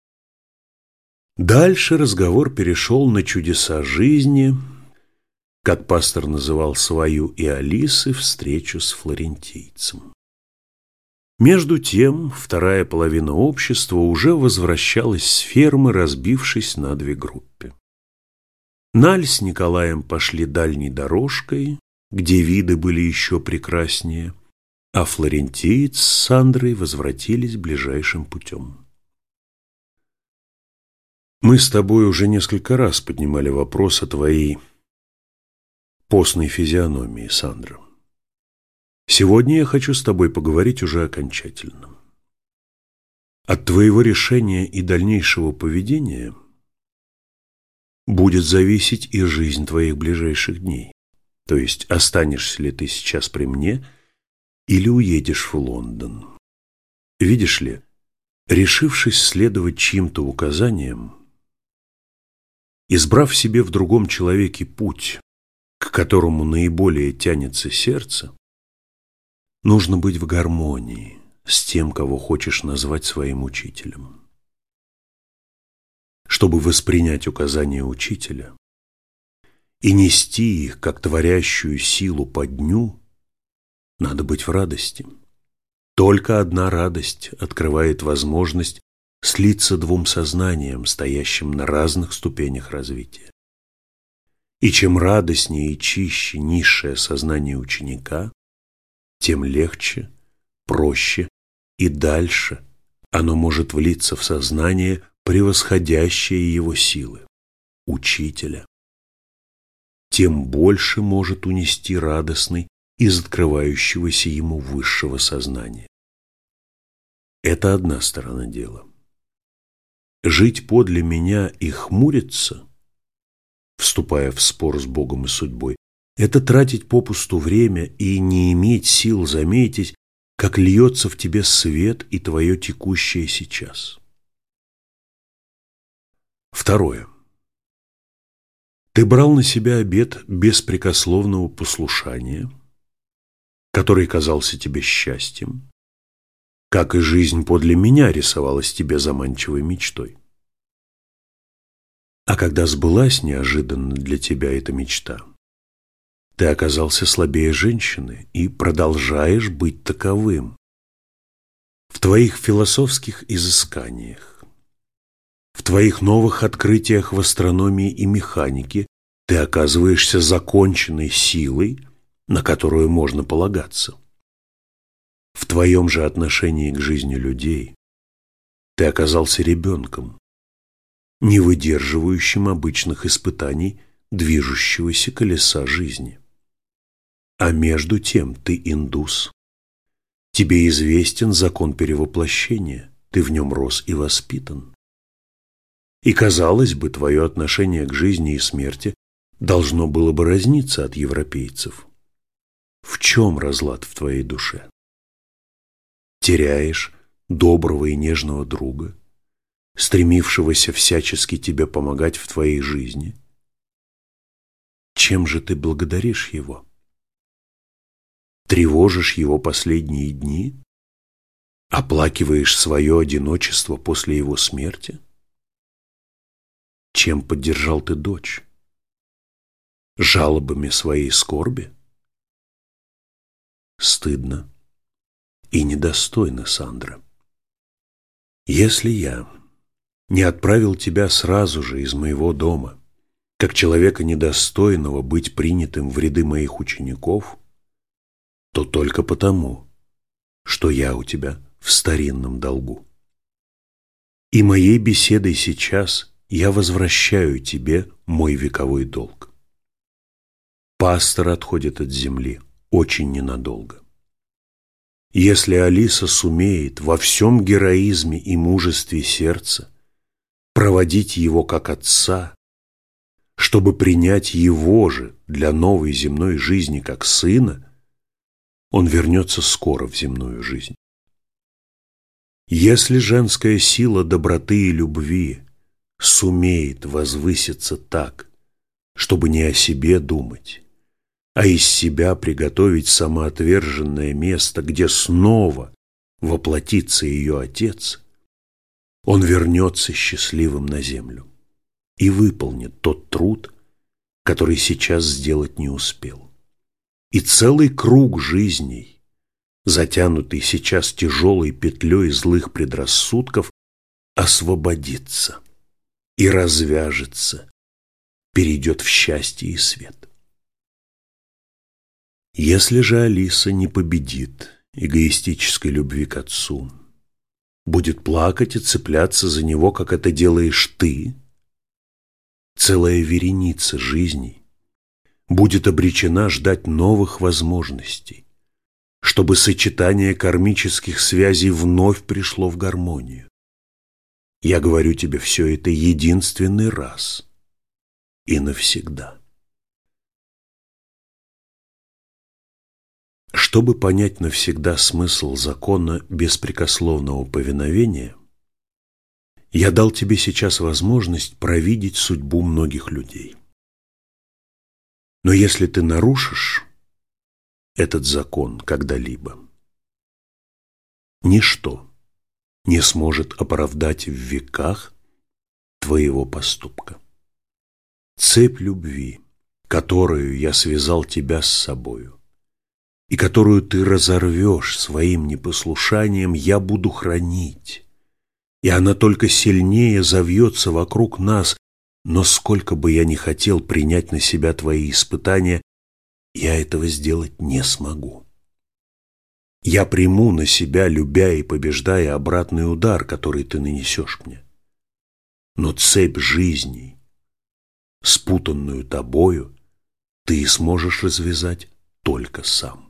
Дальше разговор перешел на чудеса жизни, как пастор называл свою и Алисы встречу с флорентийцем. Между тем, вторая половина общества уже возвращалась с фермы, разбившись на две группы. Наль с Николаем пошли дальней дорожкой, где виды были еще прекраснее, а флорентиец с Сандрой возвратились ближайшим путем. Мы с тобой уже несколько раз поднимали вопрос о твоей постной физиономии, Сандра. Сегодня я хочу с тобой поговорить уже окончательно. От твоего решения и дальнейшего поведения будет зависеть и жизнь твоих ближайших дней. То есть, останешься ли ты сейчас при мне или уедешь в Лондон. Видишь ли, решившись следовать чьим-то указаниям, избрав себе в другом человеке путь, к которому наиболее тянется сердце, нужно быть в гармонии с тем, кого хочешь назвать своим учителем. Чтобы воспринять указания учителя и нести их, как творящую силу по дню, надо быть в радости. Только одна радость открывает возможность слиться двум сознаниям, стоящим на разных ступенях развития. И чем радостнее и чище низшее сознание ученика, тем легче, проще и дальше оно может влиться в сознание, превосходящее его силы, учителя. Тем больше может унести радостный из открывающегося ему высшего сознания. Это одна сторона дела. Жить подле меня и хмуриться, вступая в спор с Богом и судьбой, это тратить попусту время и не иметь сил заметить, как льется в тебе свет и твое текущее сейчас. Второе. Ты брал на себя обет беспрекословного послушания, который казался тебе счастьем, как и жизнь подле меня рисовалась тебе заманчивой мечтой. А когда сбылась неожиданно для тебя эта мечта, ты оказался слабее женщины и продолжаешь быть таковым. В твоих философских изысканиях, в твоих новых открытиях в астрономии и механике ты оказываешься законченной силой, на которую можно полагаться. В твоем же отношении к жизни людей ты оказался ребенком, не выдерживающим обычных испытаний движущегося колеса жизни. А между тем ты индус. Тебе известен закон перевоплощения, ты в нем рос и воспитан. И, казалось бы, твое отношение к жизни и смерти должно было бы разниться от европейцев. В чем разлад в твоей душе? Теряешь доброго и нежного друга, стремившегося всячески тебе помогать в твоей жизни? Чем же ты благодаришь его? Тревожишь его последние дни? Оплакиваешь свое одиночество после его смерти? Чем поддержал ты дочь? Жалобами своей скорби? Стыдно и недостойно, Сандра. Если я не отправил тебя сразу же из моего дома, как человека недостойного быть принятым в ряды моих учеников, то только потому, что я у тебя в старинном долгу. И моей беседой сейчас я возвращаю тебе мой вековой долг. Пастор отходит от земли очень ненадолго. Если Алиса сумеет во всем героизме и мужестве сердца проводить его как отца, чтобы принять его же для новой земной жизни как сына, он вернется скоро в земную жизнь. Если женская сила доброты и любви сумеет возвыситься так, чтобы не о себе думать, а из себя приготовить самоотверженное место, где снова воплотится ее отец, он вернется счастливым на землю и выполнит тот труд, который сейчас сделать не успел. И целый круг жизней, затянутый сейчас тяжелой петлей злых предрассудков, освободится и развяжется, перейдет в счастье и свет. Если же Алиса не победит эгоистической любви к отцу, будет плакать и цепляться за него, как это делаешь ты, целая вереница жизней будет обречена ждать новых возможностей, чтобы сочетание кармических связей вновь пришло в гармонию. Я говорю тебе все это единственный раз и навсегда. Чтобы понять навсегда смысл закона беспрекословного повиновения, я дал тебе сейчас возможность провидеть судьбу многих людей. Но если ты нарушишь этот закон когда-либо, ничто не сможет оправдать в веках твоего поступка. Цепь любви, которую я связал тебя с собою, и которую ты разорвешь своим непослушанием, я буду хранить, и она только сильнее завьется вокруг нас, но сколько бы я ни хотел принять на себя твои испытания, я этого сделать не смогу. Я приму на себя, любя и побеждая, обратный удар, который ты нанесешь мне. Но цепь жизней, спутанную тобою, ты сможешь развязать только сам.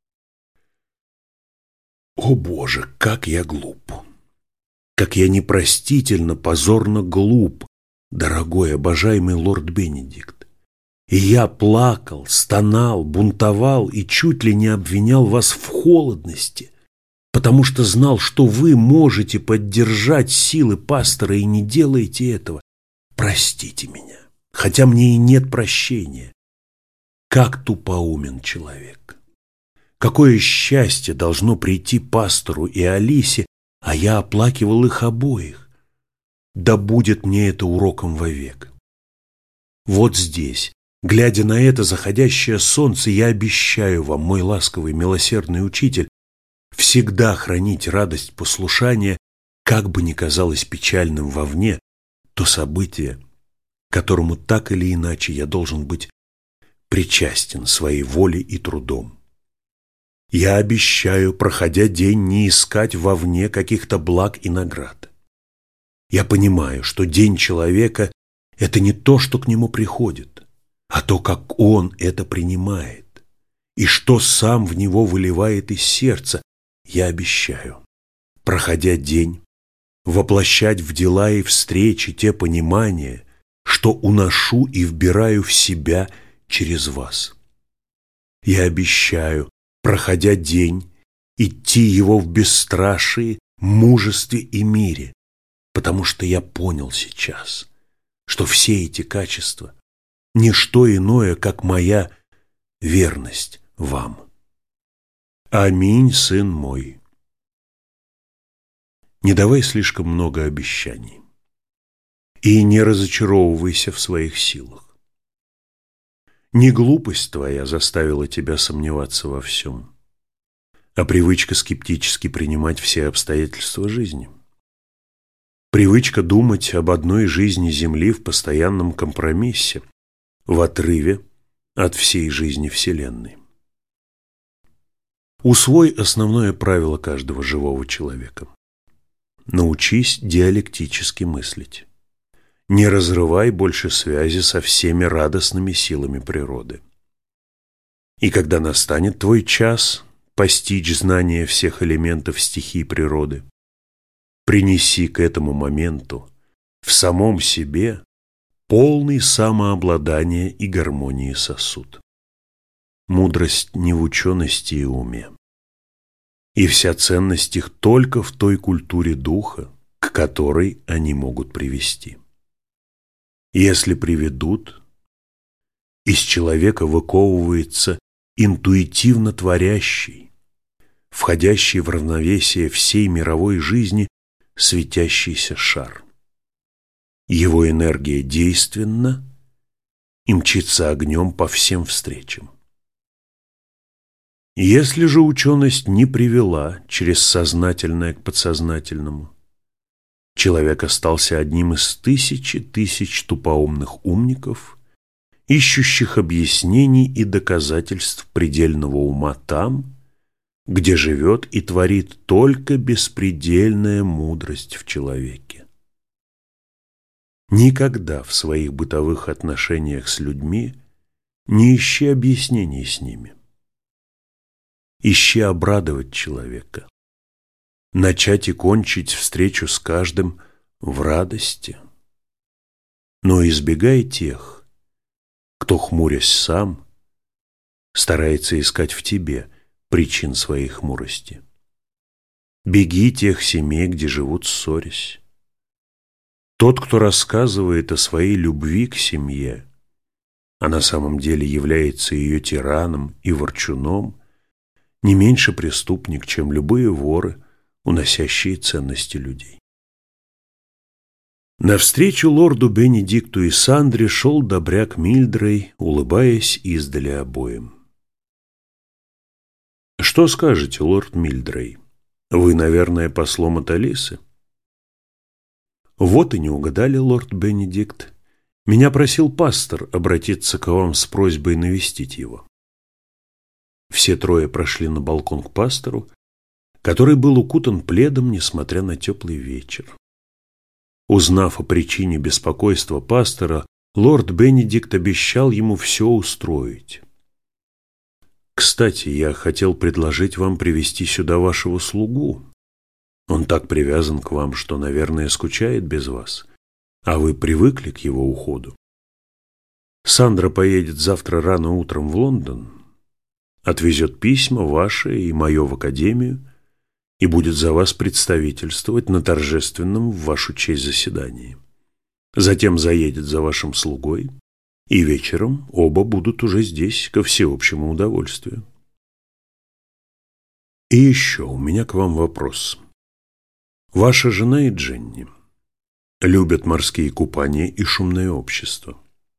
О Боже, как я глуп! Как я непростительно, позорно глуп, дорогой, обожаемый лорд Бенедикт! И я плакал, стонал, бунтовал и чуть ли не обвинял вас в холодности, потому что знал, что вы можете поддержать силы пастора и не делаете этого. Простите меня, хотя мне и нет прощения. Как тупоумен человек! Какое счастье должно прийти пастору и Алисе, а я оплакивал их обоих. Да будет мне это уроком вовек. Вот здесь, глядя на это заходящее солнце, я обещаю вам, мой ласковый, милосердный учитель, всегда хранить радость послушания, как бы ни казалось печальным вовне, то событие, которому так или иначе я должен быть причастен своей волей и трудом. Я обещаю, проходя день, не искать вовне каких-то благ и наград. Я понимаю, что день человека – это не то, что к нему приходит, а то, как он это принимает, и что сам в него выливает из сердца. Я обещаю, проходя день, воплощать в дела и встречи те понимания, что уношу и вбираю в себя через вас. Я обещаю, проходя день, идти его в бесстрашии, мужестве и мире, потому что я понял сейчас, что все эти качества – не что иное, как моя верность вам. Аминь, сын мой. Не давай слишком много обещаний и не разочаровывайся в своих силах. Не глупость твоя заставила тебя сомневаться во всем, а привычка скептически принимать все обстоятельства жизни. Привычка думать об одной жизни Земли в постоянном компромиссе, в отрыве от всей жизни Вселенной. Усвой основное правило каждого живого человека. Научись диалектически мыслить. Не разрывай больше связи со всеми радостными силами природы. И когда настанет твой час постичь знание всех элементов стихий природы, принеси к этому моменту в самом себе полный самообладания и гармонии сосуд. Мудрость не в учености и уме, и вся ценность их только в той культуре духа, к которой они могут привести. Если приведут, из человека выковывается интуитивно творящий, входящий в равновесие всей мировой жизни светящийся шар. Его энергия действенна и мчится огнем по всем встречам. Если же ученость не привела через сознательное к подсознательному, человек остался одним из тысячи тысяч тупоумных умников, ищущих объяснений и доказательств предельного ума там, где живет и творит только беспредельная мудрость в человеке. Никогда в своих бытовых отношениях с людьми не ищи объяснений с ними. Ищи обрадовать человека, начать и кончить встречу с каждым в радости, но избегай тех, кто, хмурясь сам, старается искать в тебе причин своей хмурости. Беги тех семей, где живут ссорясь. Тот, кто рассказывает о своей любви к семье, а на самом деле является ее тираном и ворчуном, не меньше преступник, чем любые воры, уносящие ценности людей. Навстречу лорду Бенедикту и Сандре шел добряк Мильдрей, улыбаясь издали обоим. «Что скажете, лорд Мильдрей? Вы, наверное, послом от Алисы?» «Вот и не угадали, лорд Бенедикт. Меня просил пастор обратиться к вам с просьбой навестить его». Все трое прошли на балкон к пастору, который был укутан пледом, несмотря на теплый вечер. Узнав о причине беспокойства пастора, лорд Бенедикт обещал ему все устроить. «Кстати, я хотел предложить вам привести сюда вашего слугу. Он так привязан к вам, что, наверное, скучает без вас, а вы привыкли к его уходу. Сандра поедет завтра рано утром в Лондон, отвезет письма ваши и мое в академию и будет за вас представительствовать на торжественном в вашу честь заседании. Затем заедет за вашим слугой, и вечером оба будут уже здесь ко всеобщему удовольствию. И еще у меня к вам вопрос. Ваша жена и Дженни любят морские купания и шумное общество.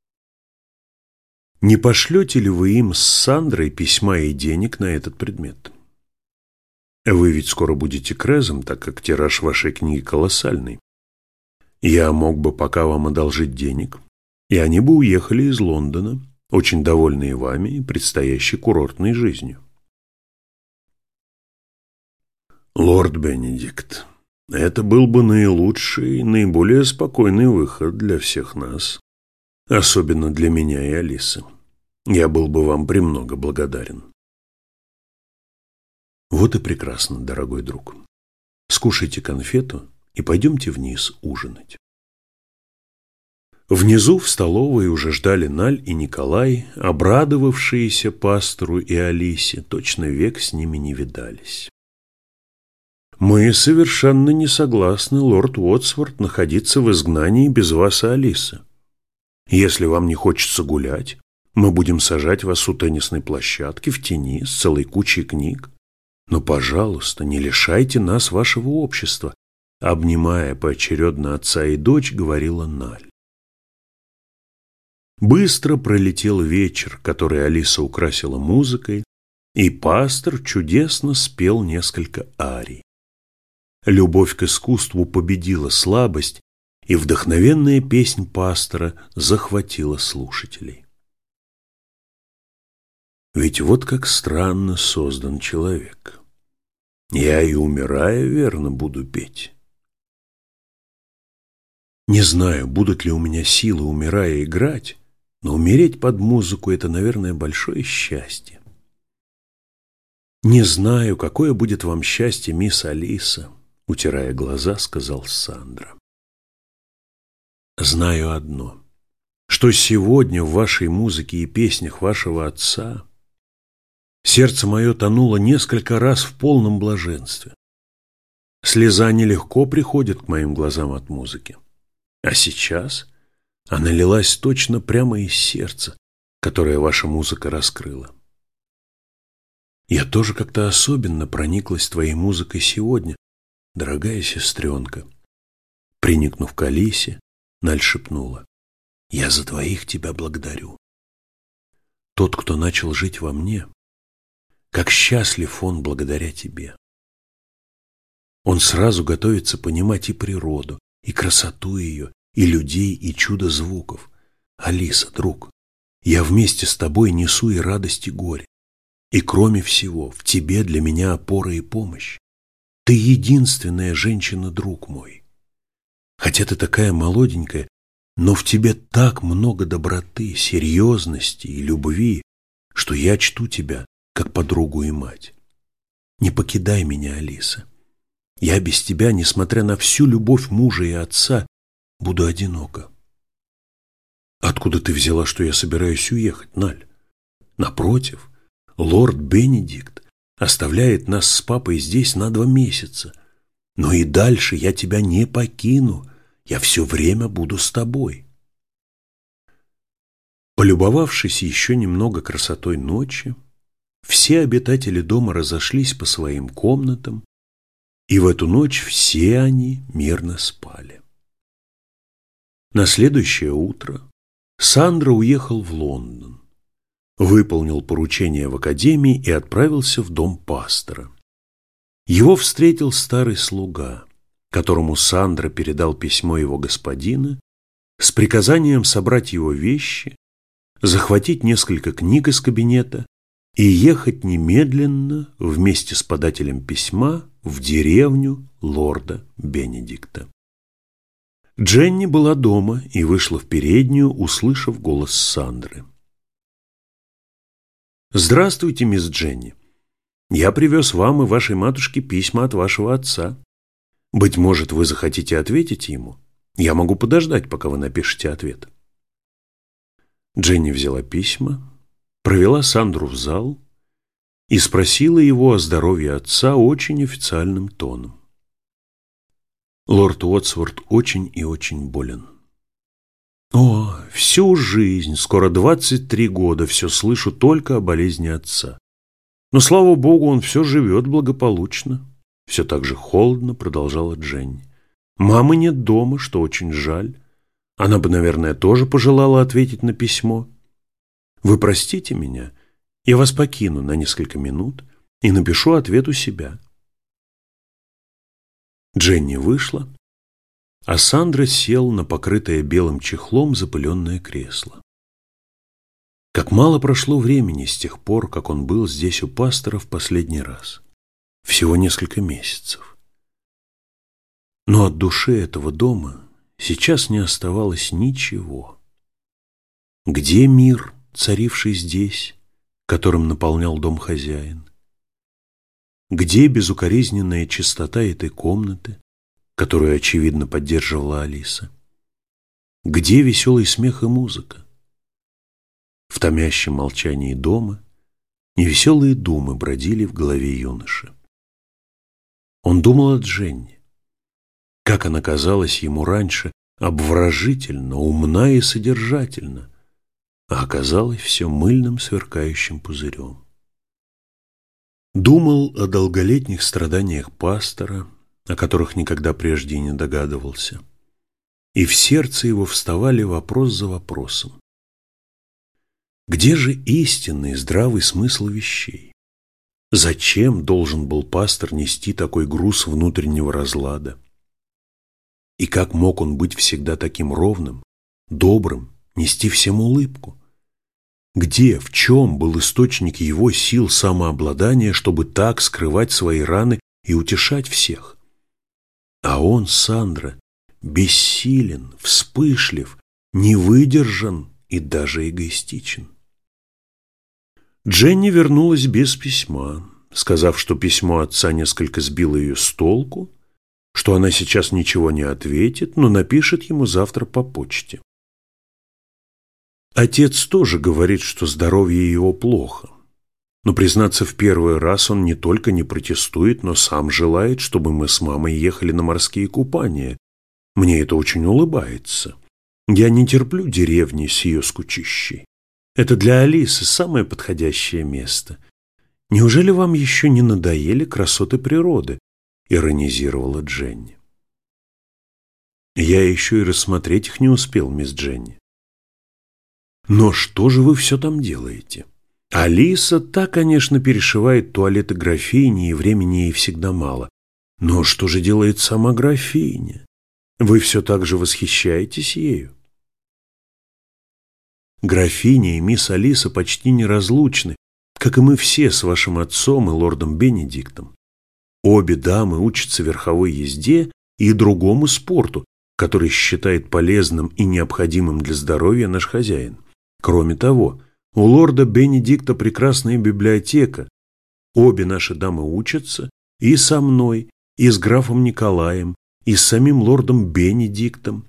Не пошлете ли вы им с Сандрой письма и денег на этот предмет? Вы ведь скоро будете крезом, так как тираж вашей книги колоссальный. Я мог бы пока вам одолжить денег, и они бы уехали из Лондона, очень довольные вами и предстоящей курортной жизнью. Лорд Бенедикт, это был бы наилучший, наиболее спокойный выход для всех нас, особенно для меня и Алисы. Я был бы вам премного благодарен. Вот и прекрасно, дорогой друг. Скушайте конфету и пойдемте вниз ужинать. Внизу в столовой уже ждали Наль и Николай, обрадовавшиеся пастору и Алисе, точно век с ними не видались. «Мы совершенно не согласны, лорд Уотсворт, находиться в изгнании без вас и Алисы. Если вам не хочется гулять, мы будем сажать вас у теннисной площадки в тени с целой кучей книг. Но, пожалуйста, не лишайте нас вашего общества», обнимая поочередно отца и дочь, говорила Наль. Быстро пролетел вечер, который Алиса украсила музыкой, и пастор чудесно спел несколько арий. Любовь к искусству победила слабость, и вдохновенная песнь пастора захватила слушателей. Ведь вот как странно создан человек. Я и умирая, верно, буду петь. Не знаю, будут ли у меня силы, умирая, играть, но умереть под музыку – это, наверное, большое счастье. Не знаю, какое будет вам счастье, мисс Алиса, утирая глаза, сказал Сандро. Знаю одно, что сегодня в вашей музыке и песнях вашего отца сердце мое тонуло несколько раз в полном блаженстве. Слеза нелегко приходит к моим глазам от музыки. А сейчас она лилась точно прямо из сердца, которое ваша музыка раскрыла. Я тоже как-то особенно прониклась твоей музыкой сегодня, дорогая сестренка. Приникнув к Алисе, Наль шепнула: «Я за двоих тебя благодарю. Тот, кто начал жить во мне, как счастлив он благодаря тебе. Он сразу готовится понимать и природу, и красоту ее, и людей, и чудо звуков. Алиса, друг, я вместе с тобой несу и радость, и горе. И кроме всего, в тебе для меня опора и помощь. Ты единственная женщина, друг мой. Хотя ты такая молоденькая, но в тебе так много доброты, серьезности и любви, что я чту тебя как подругу и мать. Не покидай меня, Алиса. Я без тебя, несмотря на всю любовь мужа и отца, буду одинока». «Откуда ты взяла, что я собираюсь уехать, Наль? Напротив, лорд Бенедикт оставляет нас с папой здесь на два месяца. Но и дальше я тебя не покину, я все время буду с тобой». Полюбовавшись еще немного красотой ночи, все обитатели дома разошлись по своим комнатам, и в эту ночь все они мирно спали. На следующее утро Сандро уехал в Лондон, выполнил поручение в академии и отправился в дом пастора. Его встретил старый слуга, которому Сандро передал письмо его господина с приказанием собрать его вещи, захватить несколько книг из кабинета и ехать немедленно вместе с подателем письма в деревню лорда Бенедикта. Дженни была дома и вышла в переднюю, услышав голос Сандры. «Здравствуйте, мисс Дженни. Я привез вам и вашей матушке письма от вашего отца. Быть может, вы захотите ответить ему? Я могу подождать, пока вы напишете ответ». Дженни взяла письма, провела Сандру в зал и спросила его о здоровье отца очень официальным тоном. «Лорд Уотсворт очень и очень болен. О, всю жизнь, скоро двадцать три года, все слышу только о болезни отца. Но, слава богу, он все живет благополучно». Все так же холодно продолжала Дженни. «Мамы нет дома, что очень жаль. Она бы, наверное, тоже пожелала ответить на письмо. Вы простите меня, я вас покину на несколько минут и напишу ответ у себя». Дженни вышла, а Сандро сел на покрытое белым чехлом запыленное кресло. Как мало прошло времени с тех пор, как он был здесь у пастора в последний раз. всего несколько месяцев. Но от души этого дома сейчас не оставалось ничего. Где мир, царивший здесь, которым наполнял дом хозяин? Где безукоризненная чистота этой комнаты, которую, очевидно, поддерживала Алиса? Где веселый смех и музыка? В томящем молчании дома невеселые думы бродили в голове юноши. Он думал о Дженни. Как она казалась ему раньше обворожительно, умна и содержательна, а оказалась все мыльным сверкающим пузырем. Думал о долголетних страданиях пастора, о которых никогда прежде не догадывался, и в сердце его вставали вопрос за вопросом. Где же истинный здравый смысл вещей? Зачем должен был пастор нести такой груз внутреннего разлада? И как мог он быть всегда таким ровным, добрым, нести всем улыбку? Где, в чем был источник его сил самообладания, чтобы так скрывать свои раны и утешать всех? А он, Сандра, бессилен, вспышлив, невыдержан и даже эгоистичен. Дженни вернулась без письма, сказав, что письмо отца несколько сбило ее с толку, что она сейчас ничего не ответит, но напишет ему завтра по почте. Отец тоже говорит, что здоровье его плохо, но, признаться, в первый раз он не только не протестует, но сам желает, чтобы мы с мамой ехали на морские купания. Мне это очень улыбается. Я не терплю деревни с ее скучищей. Это для Алисы самое подходящее место. Неужели вам еще не надоели красоты природы? Иронизировала Дженни. Я еще и рассмотреть их не успел, мисс Дженни. Но что же вы все там делаете? Алиса та, конечно, перешивает туалеты графини, и времени ей всегда мало. Но что же делает сама графиня? Вы все так же восхищаетесь ею? Графиня и мисс Алиса почти неразлучны, как и мы все с вашим отцом и лордом Бенедиктом. Обе дамы учатся верховой езде и другому спорту, который считает полезным и необходимым для здоровья наш хозяин. Кроме того, у лорда Бенедикта прекрасная библиотека. Обе наши дамы учатся и со мной, и с графом Николаем, и с самим лордом Бенедиктом.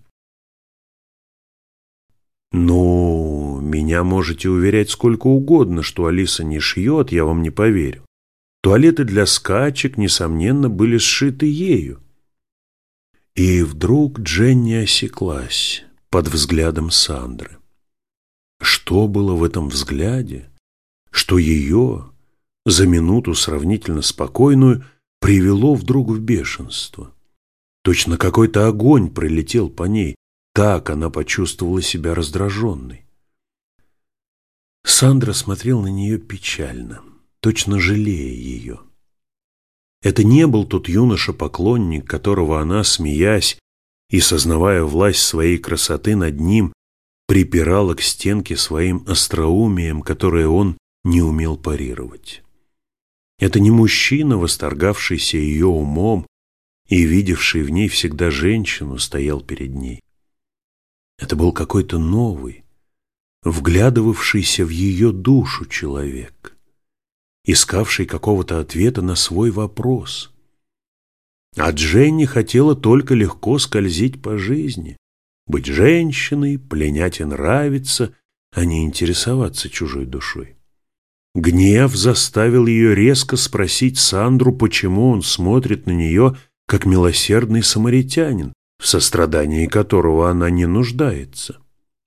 Ну, меня можете уверять сколько угодно, что Алиса не шьет, я вам не поверю. Туалеты для скачек, несомненно, были сшиты ею. И вдруг Дженни осеклась под взглядом Сандры. Что было в этом взгляде, что ее, за минуту сравнительно спокойную, привело вдруг в бешенство? Точно какой-то огонь пролетел по ней, так она почувствовала себя раздраженной. Сандра смотрел на нее печально, точно жалея ее. Это не был тот юноша-поклонник, которого она, смеясь и сознавая власть своей красоты над ним, припирала к стенке своим остроумием, которое он не умел парировать. Это не мужчина, восторгавшийся ее умом и видевший в ней всегда женщину, стоял перед ней. Это был какой-то новый, вглядывавшийся в ее душу человек, искавший какого-то ответа на свой вопрос. А Дженни хотела только легко скользить по жизни, быть женщиной, пленять и нравиться, а не интересоваться чужой душой. Гнев заставил ее резко спросить Сандру, почему он смотрит на нее, как милосердный самаритянин, в сострадании которого она не нуждается.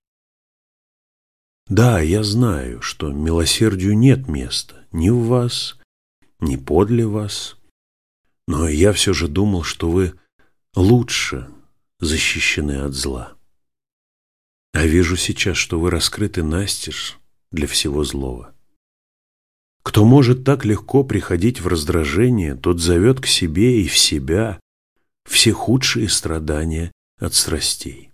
Да, я знаю, что милосердию нет места ни в вас, ни подле вас, но я все же думал, что вы лучше защищены от зла. А вижу сейчас, что вы раскрыты настежь для всего злого. Кто может так легко приходить в раздражение, тот зовет к себе и в себя все худшие страдания от страстей.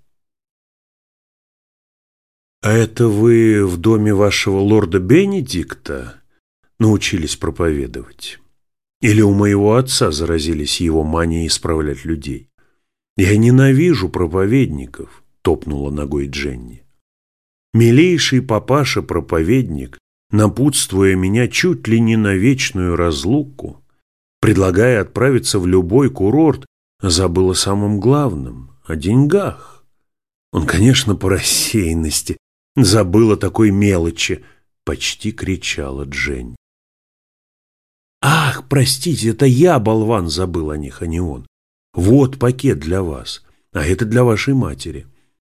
А это вы в доме вашего лорда Бенедикта научились проповедовать? Или у моего отца заразились его манией исправлять людей? Я ненавижу проповедников, топнула ногой Дженни. Милейший папаша-проповедник, напутствуя меня чуть ли не на вечную разлуку, предлагая отправиться в любой курорт, забыл о самом главном – о деньгах. Он, конечно, по рассеянности забыл о такой мелочи, почти кричала Дженни. «Ах, простите, это я, болван, забыл о них, а не он. Вот пакет для вас, а это для вашей матери».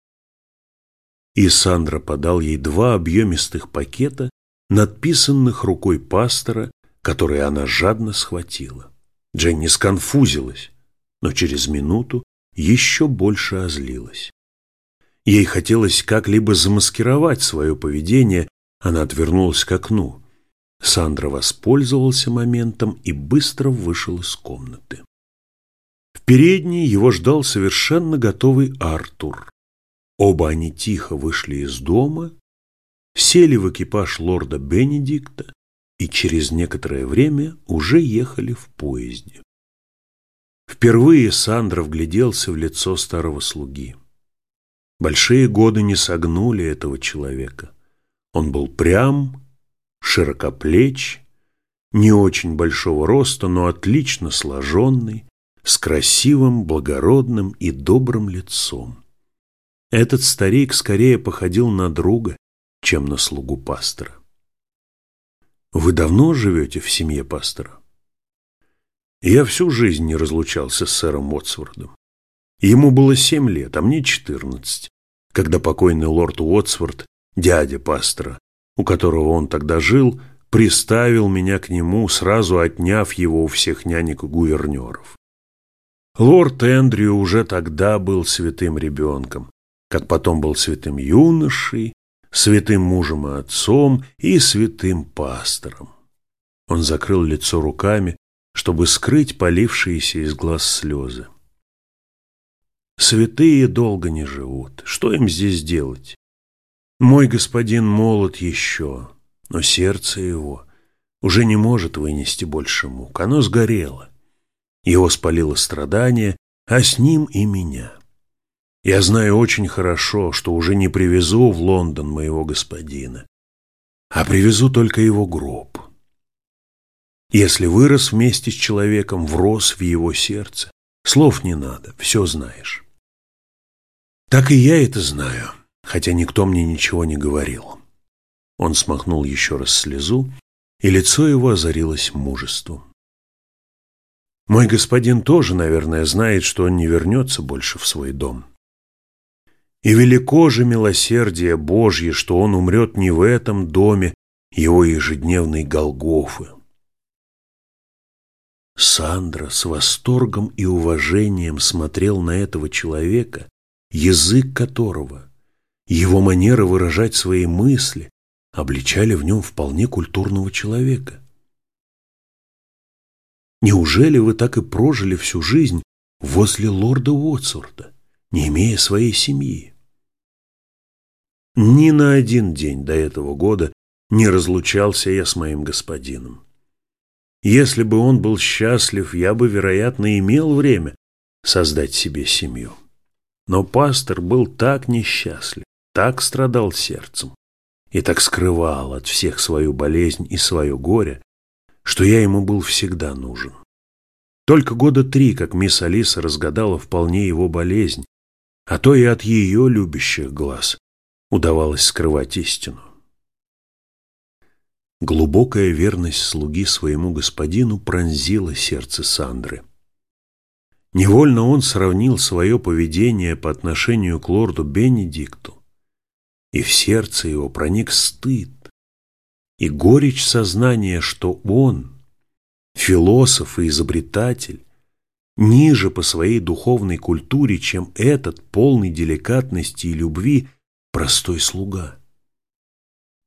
И Сандра подал ей два объемистых пакета, надписанных рукой пастора, которые она жадно схватила. Дженни сконфузилась, но через минуту еще больше озлилась. Ей хотелось как-либо замаскировать свое поведение, она отвернулась к окну. Сандра воспользовался моментом и быстро вышел из комнаты. В передней его ждал совершенно готовый Артур. Оба они тихо вышли из дома, сели в экипаж лорда Бенедикта и через некоторое время уже ехали в поезде. Впервые Сандра вгляделся в лицо старого слуги. Большие годы не согнули этого человека. Он был прям, широкоплеч, не очень большого роста, но отлично сложенный, с красивым, благородным и добрым лицом. Этот старик скорее походил на друга, чем на слугу пастора. «Вы давно живете в семье пастора?» «Я всю жизнь не разлучался с сэром Уотсвордом. Ему было семь лет, а мне четырнадцать, когда покойный лорд Уотсворд, дядя пастора, у которого он тогда жил, приставил меня к нему, сразу отняв его у всех нянек и гувернеров. Лорд Эндрю уже тогда был святым ребенком, как потом был святым юношей, святым мужем и отцом и святым пастором». Он закрыл лицо руками, чтобы скрыть полившиеся из глаз слезы. «Святые долго не живут. Что им здесь делать? Мой господин молод еще, но сердце его уже не может вынести больше мук. Оно сгорело. Его спалило страдание, а с ним и меня. Я знаю очень хорошо, что уже не привезу в Лондон моего господина, а привезу только его гроб. Если вырос вместе с человеком, врос в его сердце, слов не надо, все знаешь. Так и я это знаю, хотя никто мне ничего не говорил». Он смахнул еще раз слезу, и лицо его озарилось мужеством. «Мой господин тоже, наверное, знает, что он не вернется больше в свой дом. И велико же милосердие Божье, что он умрет не в этом доме его ежедневной Голгофы». Сандра с восторгом и уважением смотрел на этого человека, язык которого, его манера выражать свои мысли обличали в нем вполне культурного человека. «Неужели вы так и прожили всю жизнь возле лорда Уотсворда, не имея своей семьи?» «Ни на один день до этого года не разлучался я с моим господином. Если бы он был счастлив, я бы, вероятно, имел время создать себе семью. Но пастор был так несчастлив, так страдал сердцем и так скрывал от всех свою болезнь и свое горе, что я ему был всегда нужен. Только года три, как мисс Алиса разгадала вполне его болезнь, а то и от ее любящих глаз удавалось скрывать истину». Глубокая верность слуги своему господину пронзила сердце Сандры. Невольно он сравнил свое поведение по отношению к лорду Бенедикту, и в сердце его проник стыд и горечь сознания, что он, философ и изобретатель, ниже по своей духовной культуре, чем этот, полный деликатности и любви, простой слуга.